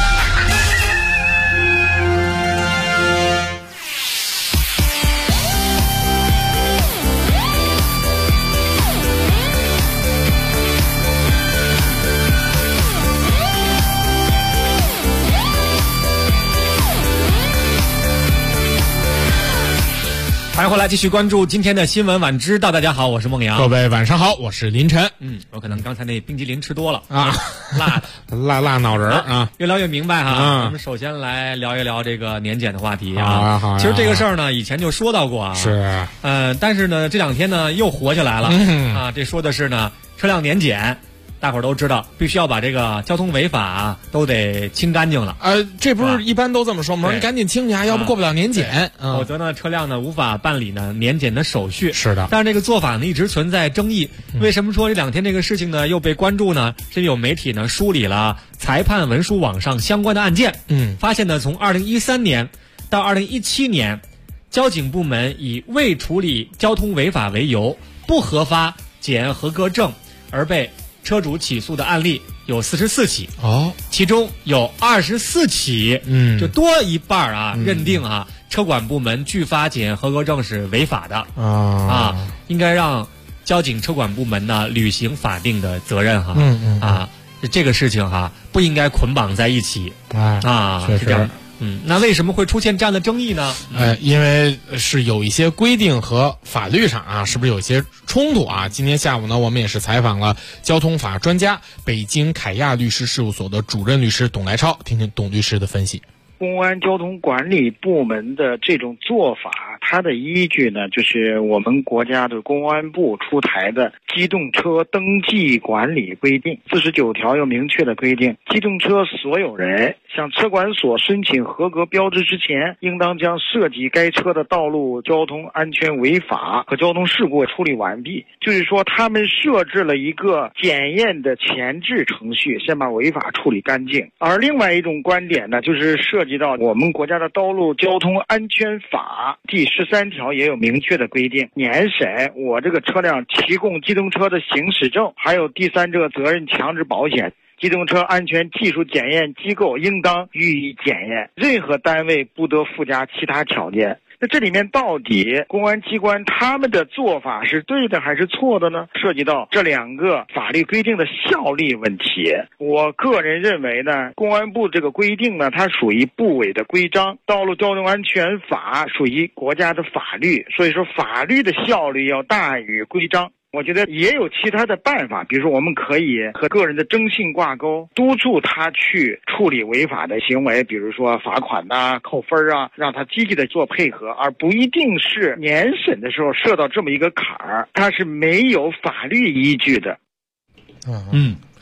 欢迎回来，继续关注今天的新闻晚知道。大家好，我是孟阳。 各位晚上好，我是林晨。 我可能刚才那冰激凌吃多了啊，辣脑仁啊， 越聊越明白哈。我们首先来聊一聊这个年检的话题啊。 好， 其实这个事儿呢，以前就说到过啊。 是。 但是呢，这2天呢又火起来了啊。这说的是呢，车辆年检。大伙儿都知道，必须要把这个交通违法都得清干净了。 这不是一般都这么说吗？你赶紧清去啊，要不过不了年检。 否则呢，车辆呢无法办理呢年检的手续。 是的。 但是这个做法呢一直存在争议。为什么说这2天这个事情呢又被关注呢？是有媒体呢梳理了裁判文书网上相关的案件。发现呢，从2013年到2017年，交警部门以未处理交通违法为由，不核发检验合格证而被车主起诉的案例有44起其中有24起，就多一半啊，认定啊车管部门拒发检验合格证是违法的应该让交警车管部门呢履行法定的责任哈。这个事情哈不应该捆绑在一起确实。 那为什么会出现这样的争议呢？ 因为是有一些规定和法律上啊，是不是有一些冲突啊？今天下午呢，我们也是采访了交通法专家、北京凯亚律师事务所的主任律师董来超，听听董律师的分析。 公安交通管理部门的这种做法，它的依据呢，就是我们国家的公安部出台的机动车登记管理规定49条有明确的规定，机动车所有人向车管所申请合格标志之前，应当将涉及该车的道路交通安全违法和交通事故处理完毕。就是说，他们设置了一个检验的前置程序，先把违法处理干净。而另外一种观点呢，就是涉及到我们国家的道路交通安全法第13条也有明确的规定，年审我这个车辆提供机动车的行驶证，还有第三者责任强制保险，机动车安全技术检验机构应当予以检验，任何单位不得附加其他条件。那这里面到底公安机关他们的做法是对的还是错的呢？涉及到这2个法律规定的效力问题。我个人认为呢，公安部这个规定呢，它属于部委的规章，道路交通安全法属于国家的法律，所以说法律的效力要大于规章。我觉得也有其他的办法，比如说我们可以和个人的征信挂钩，督促他去处理违法的行为，比如说罚款扣分让他积极的做配合，而不一定是年审的时候设到这么一个坎儿，它是没有法律依据的。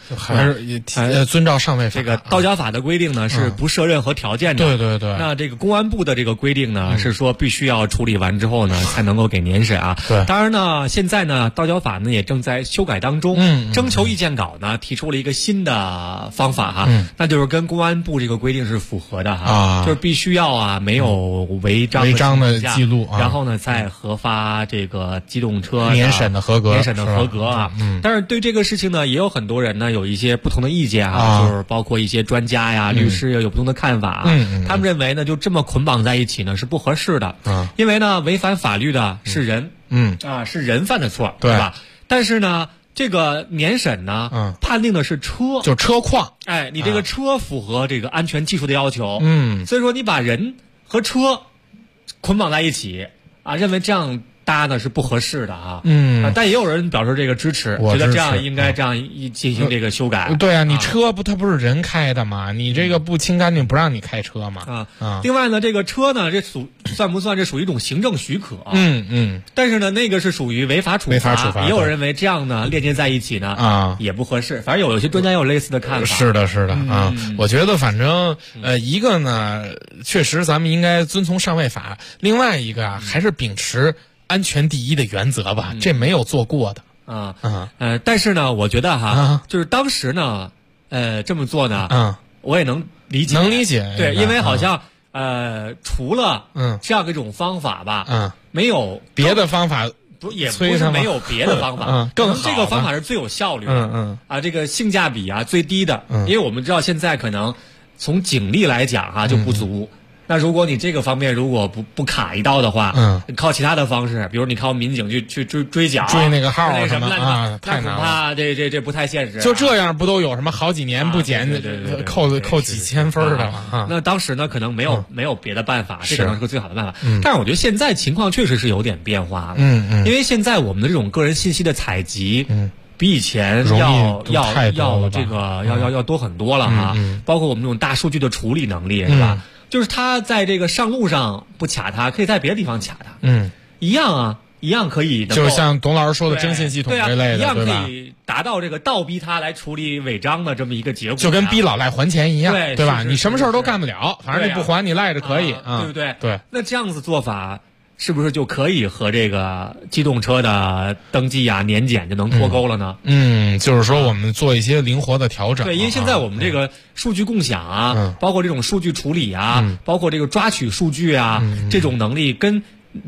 还是遵照上位法。 这个道交法的规定呢是不设任何条件的。 对对对。 那这个公安部的这个规定呢是说必须要处理完之后呢才能够给年审啊。 对。 当然呢，现在呢道交法呢也正在修改当中。征求意见稿呢提出了一个新的方法哈，那就是跟公安部这个规定是符合的哈，就是必须要没有违章的记录， 然后呢再核发这个机动车年审的合格啊。但是对这个事情呢，也有很多人呢有一些不同的意见啊，就是包括一些专家呀、律师有不同的看法。他们认为呢，就这么捆绑在一起呢是不合适的，因为呢违反法律的是人，是人犯的错，对吧？但是呢，这个年审呢，判定的是车， 就车况， 你这个车符合这个安全技术的要求，所以说你把人和车捆绑在一起啊，认为这样搭呢是不合适的啊，但也有人表示这个支持，觉得这样应该这样进行这个修改。 对啊，你车它不是人开的吗？你这个不清干净不让你开车嘛。 另外呢，这个车呢，这算不算这属于一种行政许可？但是呢，那个是属于违法处罚。也有人认为这样呢链接在一起呢也不合适。反正有些专家有类似的看法。 是的啊，我觉得反正一个呢，确实咱们应该遵从上位法；另外一个还是秉持安全第一的原则吧，这没有做过的但是呢，我觉得就是当时呢，这么做呢，我也能理解，对，因为好像除了这样一种方法吧，没有别的方法， 也不是没有别的方法， 更好， 这个方法是最有效率的，这个性价比最低的，因为我们知道现在可能从警力来讲就不足。那如果你这个方面如果不卡一刀的话，靠其他的方式，比如你靠民警去追缴， 追那个号什么的太难了，这不太现实。 就这样不都有什么好几年不检，扣几千分的吗？ 那当时呢，可能没有别的办法，这可能是个最好的办法。但是我觉得现在情况确实是有点变化了，因为现在我们的这种个人信息的采集，比以前要这个要多很多了哈，包括我们这种大数据的处理能力，是吧？就是他在这个上路上不卡他，可以在别的地方卡他，一样可以， 就像董老师说的征信系统之类的， 一样可以达到这个倒逼他来处理违章的这么一个结果， 就跟逼老赖还钱一样，对吧？你什么事儿都干不了， 反正你不还你赖着可以， 对不对？ 对， 那这样子做法是不是就可以和这个机动车的登记年检就能脱钩了呢？ 就是说我们做一些灵活的调整。 对，因为现在我们这个数据共享包括这种数据处理包括这个抓取数据这种能力跟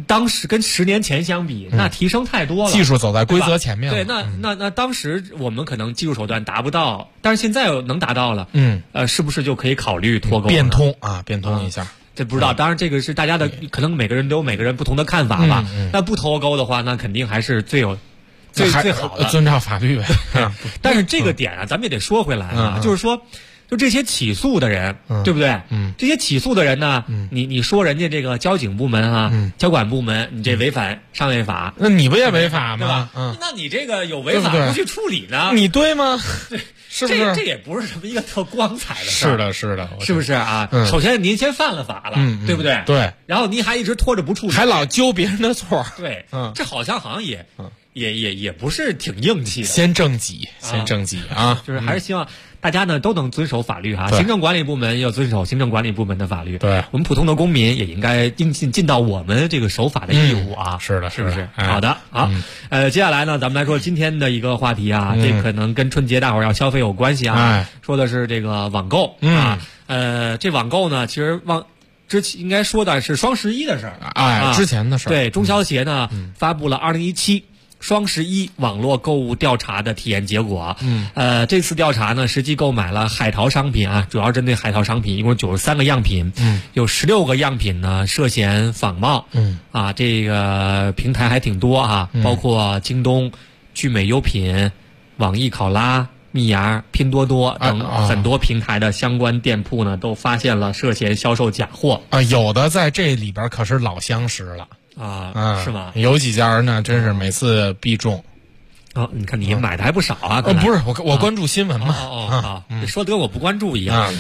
10年前相比，那提升太多了。 技术走在规则前面了。 对，那当时我们可能技术手段达不到，但是现在能达到了。是不是就可以考虑脱钩？ 变通一下。 这不知道，当然这个是大家的，可能每个人都有每个人不同的看法吧。那不脱钩的话，那肯定还是最好的， 遵照法律呗。 但是这个点咱们也得说回来就是说，就这些起诉的人，对不对？这些起诉的人呢，你说人家这个交警部门交管部门，你这违反上位法， 那你不也违法吗？ 对吧？那你这个有违法不去处理呢？ 你对吗？ 对。 是不是这也不是什么一个特光彩的事儿？是的， 是不是啊？首先您先犯了法了，对不对？ 对。 然后您还一直拖着不处理， 还老揪别人的错。 对，这好像也不是挺硬气的。 先正己啊， 就是还是希望大家呢都能遵守法律行政管理部门要遵守行政管理部门的法律， 对， 我们普通的公民也应该尽到我们这个守法的义务啊。 是的， 是不是？好的，好。接下来呢，咱们来说今天的一个话题这可能跟春节大伙儿要消费有关系说的是这个网购这网购呢，其实之前应该说的是双11的事儿之前的事儿。 对，中消协呢发布了2017双11网络购物调查的体验结果。这次调查呢，实际购买了海淘商品主要针对海淘商品，一共93个样品。有16个样品呢涉嫌仿冒。这个平台还挺多包括京东、聚美优品、网易考拉、蜜芽、拼多多等很多平台的相关店铺呢，都发现了涉嫌销售假货。 有的在这里边可是老相识了。 是吗？ 有几家呢，真是每次必中。 你看你买的还不少不是我关注新闻嘛。 说的跟我不关注一样。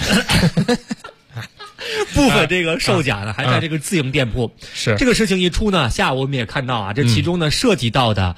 部分这个售假呢，还在这个自营店铺。 是这个事情一出呢，下午我们也看到这其中呢涉及到的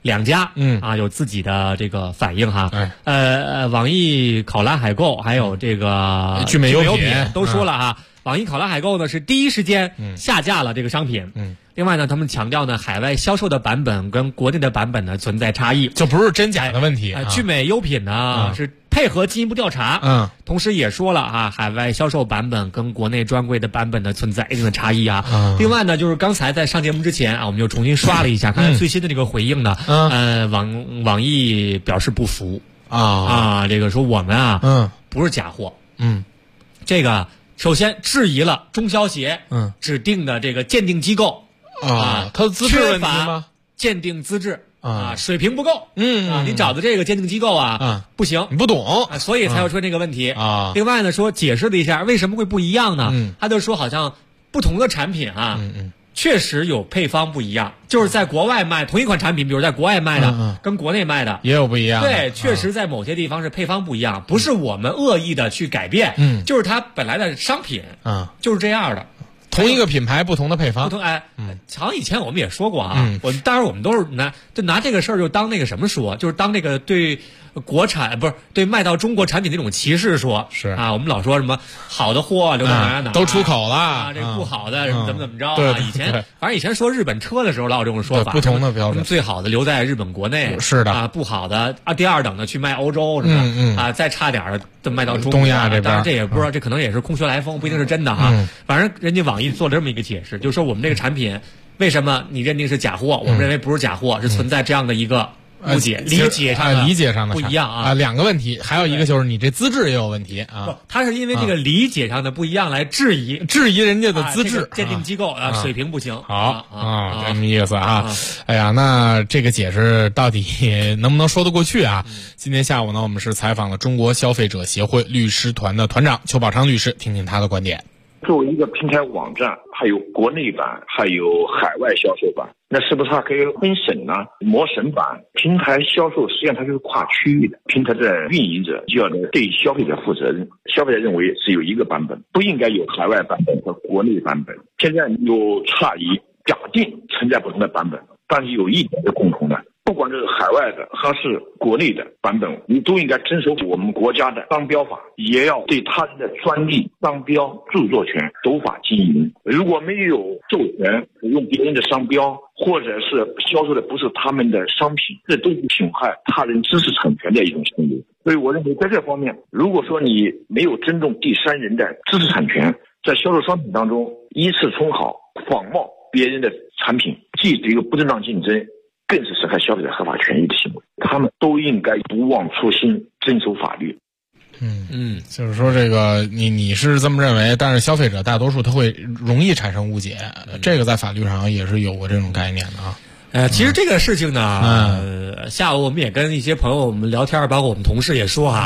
两家，有自己的这个反应哈。网易考拉海购还有这个聚美优品都说了哈。网易考拉海购呢是第一时间下架了这个商品。另外呢，他们强调呢，海外销售的版本跟国内的版本呢存在差异， 就不是真假的问题。 聚美优品呢是配合进一步调查，同时也说了啊，海外销售版本跟国内专柜的版本呢存在一定的差异啊。另外呢，就是刚才在上节目之前啊，我们又重新刷了一下，看看最新的这个回应呢，网易表示不服这个说我们不是假货，这个首先质疑了中消协指定的这个鉴定机构它的资质问题吗？ 鉴定资质水平不够，你找的这个鉴定机构不行， 你不懂， 所以才会出现这个问题另外呢，说解释了一下为什么会不一样呢？他就说好像不同的产品确实有配方不一样，就是在国外卖同一款产品，比如在国外卖的跟国内卖的也有不一样。 对，确实在某些地方是配方不一样，不是我们恶意的去改变，就是它本来的商品就是这样的。 同一个品牌不同的配方， 好像以前我们也说过当然我们都是拿这个事儿就当那个什么说，就是当这个对国产不是对卖到中国产品那种歧视说， 是我们老说什么好的货留在哪都出口了这个不好的怎么着以前反正以前说日本车的时候老有这种说法， 不同的标准， 最好的留在日本国内， 是的不好的第二等的去卖欧洲什么再差点的卖到东亚这边， 当然这也不知道这可能也是空穴来风，不一定是真的反正人家网易做了这么一个解释，就是说我们这个产品为什么你认定是假货，我们认为不是假货，是存在这样的一个误解，理解上的不一样两个问题，还有一个就是你这资质也有问题不，他是因为这个理解上的不一样来质疑人家的资质， 鉴定机构水平不行。 好这么意思哎呀，那这个解释到底能不能说得过去啊？今天下午呢，我们是采访了中国消费者协会律师团的团长邱宝昌律师，听听他的观点。 作为一个平台网站，还有国内版，还有海外销售版，那是不是它可以分省呢？模省版平台销售实际上它就是跨区域的，平台的运营者就要对消费者负责任。消费者认为只有一个版本，不应该有海外版本和国内版本。现在有差异，假定存在不同的版本，但是有一点是共同的。不管这是海外的还是国内的版本，你都应该遵守我们国家的商标法，也要对他人的专利、商标、著作权守法经营。如果没有授权使用别人的商标，或者是销售的不是他们的商品，这都是侵害他人知识产权的一种行为。所以我认为在这方面，如果说你没有尊重第三人的知识产权，在销售商品当中依次充好、仿冒别人的产品，既是一个不正当竞争，更是损害消费者合法权益的行为，他们都应该不忘初心，遵守法律。 就是说这个你是这么认为，但是消费者大多数他会容易产生误解，这个在法律上也是有过这种概念的其实这个事情呢，下午我们也跟一些朋友我们聊天，包括我们同事也说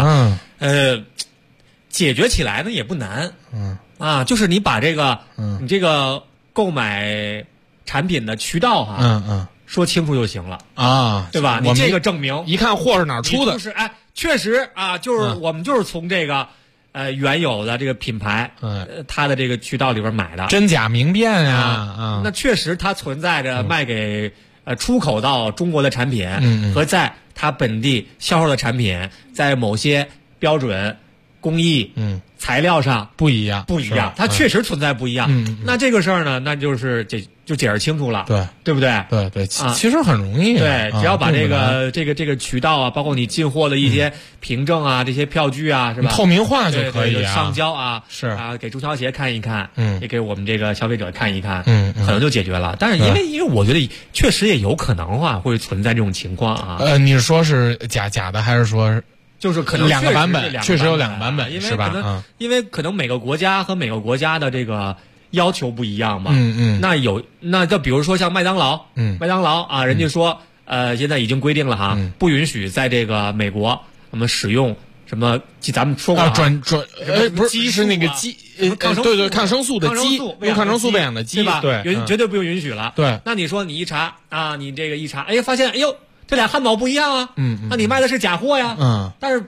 解决起来呢也不难，就是你把这个你这个购买产品的渠道说清楚就行了对吧？你这个证明一看货是哪儿出的， 就是确实就是我们就是从这个原有的这个品牌它的这个渠道里边买的， 真假明辨那确实它存在着卖给出口到中国的产品和在它本地销售的产品在某些标准工艺材料上不一样， 它确实存在不一样那这个事儿呢，那就是就解释清楚了，对不对？ 对其实很容易对，只要把这个渠道包括你进货的一些凭证这些票据是吧？ 透明化就可以上交是给中消协看一看，也给我们这个消费者看一看，可能就解决了。但是因为我觉得确实也有可能会存在这种情况你是说是假的，还是说？ 就是可能两个版本，确实有两个版本，是吧？ 因为可能每个国家和每个国家的这个要求不一样嘛。那就比如说像麦当劳，人家说现在已经规定了不允许在这个美国我们使用什么咱们说过不是那个鸡对抗生素的鸡，用抗生素喂养的鸡， 对，绝对不允许了。 对， 那你说你一查你这个一查，发现这俩汉堡不一样那你卖的是假货呀。但是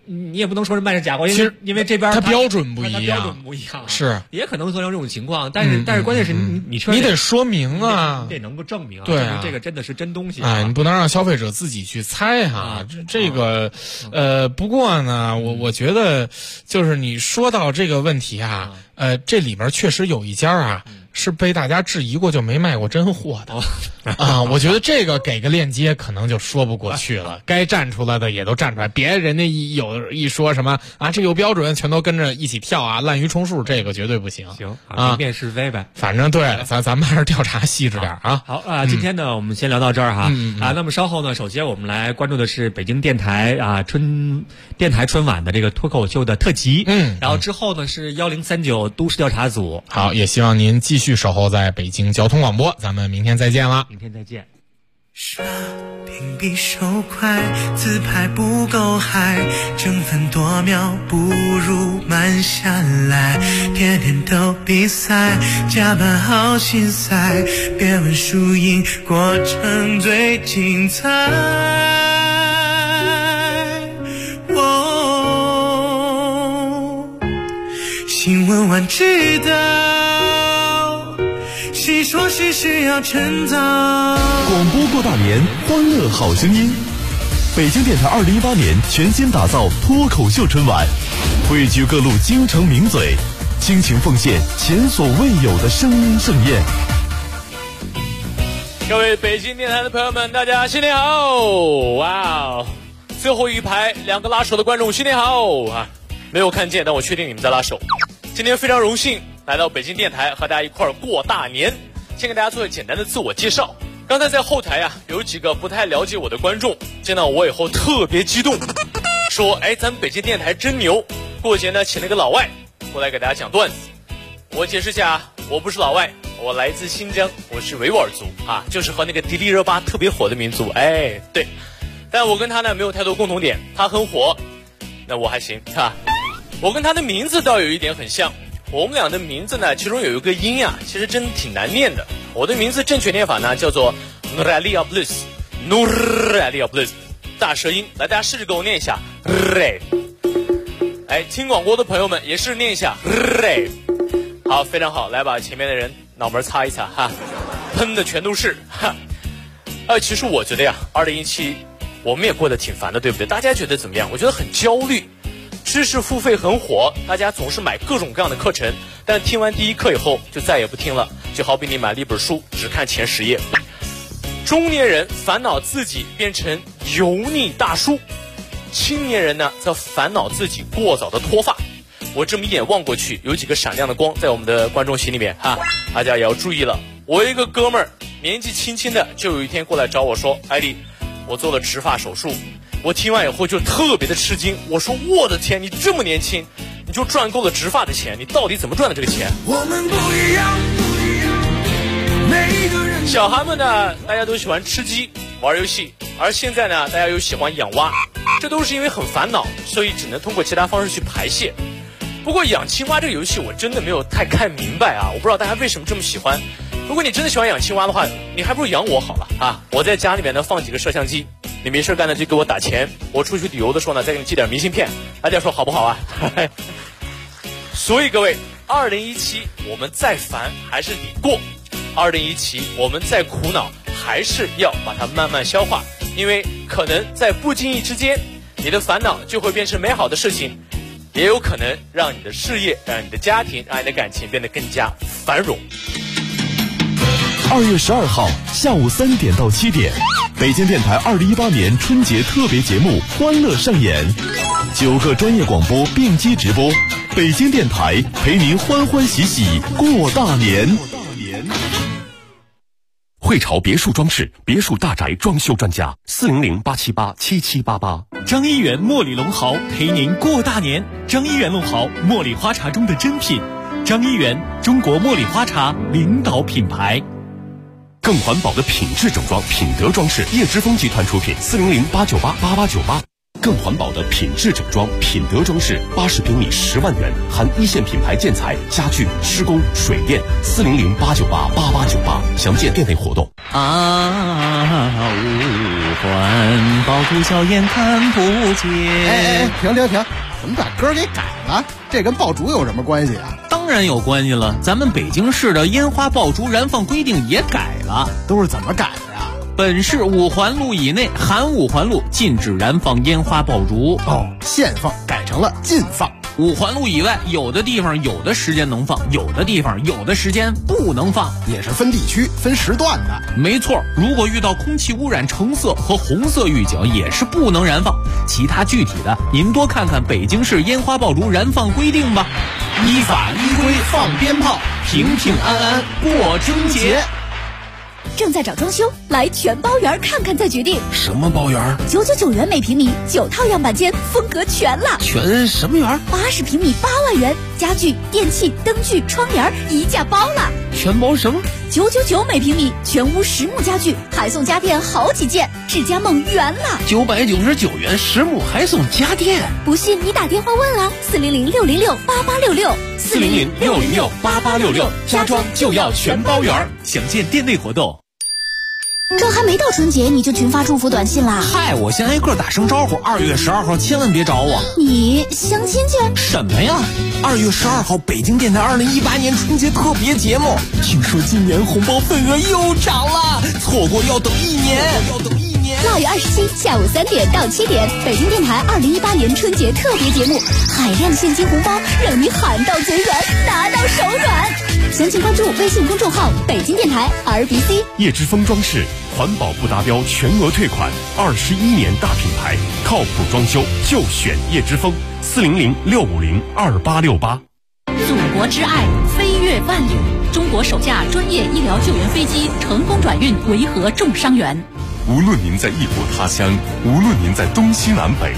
你也不能说是卖是假货， 其实因为这边它标准不一样， 标准不一样， 是也可能造成这种情况。但是关键是你得说明啊， 你得能够证明啊， 对证明这个真的是真东西。 哎，你不能让消费者自己去猜哈。这个不过呢，我觉得就是你说到这个问题啊，这里边确实有一家啊。是被大家质疑过就没卖过真货的啊！我觉得这个给个链接可能就说不过去了，该站出来的也都站出来，别人家一说什么啊，这有标准，全都跟着一起跳啊，滥竽充数，这个绝对不行。 行啊，明辨是非呗。 反正对，咱们还是调查细致点啊。 好啊，今天呢，我们先聊到这儿哈啊。那么稍后呢，首先我们来关注的是北京电台啊电台春晚的这个脱口秀的特辑，然后之后呢是1039都市调查组。 好，也希望您继续守候在北京交通广播，咱们明天再见了。 明天再见。 刷屏比手快，自拍不够嗨，争分夺秒不如慢下来，天天都比赛，加班好心塞，别问输赢，过程最精彩。新闻晚知道，谁说谁需要趁早。 广播过大年，欢乐好声音。北京电台2018年全新打造脱口秀春晚，汇聚各路京城名嘴，倾情奉献前所未有的声音盛宴。 各位北京电台的朋友们，大家新年好！哇哦，最后一排2个拉手的观众新年好啊！没有看见，但我确定你们在拉手。今天非常荣幸来到北京电台和大家一块儿过大年。先给大家做个简单的自我介绍。刚才在后台啊，有几个不太了解我的观众见到我以后特别激动，说哎，咱们北京电台真牛，过节呢请了个老外过来给大家讲段子。我解释一下，我不是老外，我来自新疆，我是维吾尔族啊，就是和那个迪丽热巴特别火的民族。哎，对，但我跟他呢没有太多共同点，他很火，那我还行哈。我跟他的名字倒有一点很像，我们俩的名字呢，其中有一个音啊，其实真挺难念的。我的名字正确念法呢叫做 Nuralia Blues，Nuralia Blues， 大舌音，来大家试着给我念一下 Ray。哎，听广播的朋友们也试着念一下 Ray。好，非常好，来把前面的人脑门擦一擦哈，喷的全都是哈。其实我觉得呀，2017我们也过得挺烦的，对不对？大家觉得怎么样？我觉得很焦虑。知识付费很火，大家总是买各种各样的课程，但听完第一课以后就再也不听了，就好比你买了一本书只看前10页。中年人烦恼自己变成油腻大叔，青年人呢则烦恼自己过早的脱发。我这么一眼望过去，有几个闪亮的光在我们的观众席里面哈，大家也要注意了。我一个哥们儿年纪轻轻的就有一天过来找我说，艾迪，我做了植发手术。我听完以后就特别的吃惊，我说我的天，你这么年轻你就赚够了植发的钱，你到底怎么赚的这个钱？ 我们不一样，每个人。 小孩们呢大家都喜欢吃鸡玩游戏，而现在呢大家又喜欢养蛙，这都是因为很烦恼，所以只能通过其他方式去排泄。不过养青蛙这个游戏我真的没有太看明白啊，我不知道大家为什么这么喜欢。如果你真的喜欢养青蛙的话，你还不如养我好了啊！我在家里面呢放几个摄像机，你没事干呢就给我打钱，我出去旅游的时候呢再给你寄点明信片，大家说好不好啊？所以各位，2017我们再烦还是得过，2017我们再苦恼还是要把它慢慢消化，因为可能在不经意之间，你的烦恼就会变成美好的事情，也有可能让你的事业、让你的家庭、让你的感情变得更加繁荣。 2月12号下午3点到7点，北京电台2018年春节特别节目《欢乐上演》，9个专业广播并机直播，北京电台陪您欢欢喜喜过大年。 汇潮别墅装饰，别墅大宅装修专家，400-878-7788。 张一元茉莉龙豪陪您过大年。张一元龙豪，茉莉花茶中的珍品。张一元，中国茉莉花茶领导品牌。 更环保的品质整装，品德装饰，叶之峰集团出品，400-898-8898。更环保的品质整装，品德装饰，80平米10万元，含一线品牌建材、家具、施工、水电，400-898-8898。详见店内活动。 啊，呜环抱住笑颜看不见。 停！怎么把歌给改了？这跟爆竹有什么关系啊？ 当然有关系了，咱们北京市的烟花爆竹燃放规定也改了。 都是怎么改的呀？ 本市5环路以内含5环路禁止燃放烟花爆竹。 限放改成了禁放。 5环路以外，有的地方有的时间能放，有的地方有的时间不能放， 也是分地区分时段的。 没错，如果遇到空气污染橙色和红色预警，也是不能燃放。其他具体的，您多看看北京市烟花爆竹燃放规定吧。 依法依规放鞭炮，平平安安过春节。 正在找装修，来全包园看看再决定。 什么包园 ？999元每平米，9套样板间，风格全了。 全什么园 ？80平米8万元，家具、电器、灯具、窗帘一价包了。 全包什么 ？999每平米，全屋实木家具，还送家电好几件，智家梦圆了。 999元实木还送家电， 不信你打电话问啊，400-606-8866，400-606-8866， 家装就要全包圆。详见店内活动。 这还没到春节你就群发祝福短信啦？ 嗨，我先挨个打声招呼。2月12号千万别找我。 你相亲去？ 什么呀？2月12号北京电台2018年春节特别节目，听说今年红包份额又涨了，错过要等1年。 2月27下午3点到7点，北京电台2018年春节特别节目，海量现金红包，让你喊到嘴软，拿到手软。详情关注微信公众号北京电台 RBC。 叶之峰装饰，环保不达标全额退款，21年大品牌，靠谱装修就选叶之峰，400-650-2868。 祖国之爱，飞越万里。中国首架专业医疗救援飞机成功转运维和重伤员。 无论您在异国他乡，无论您在东西南北，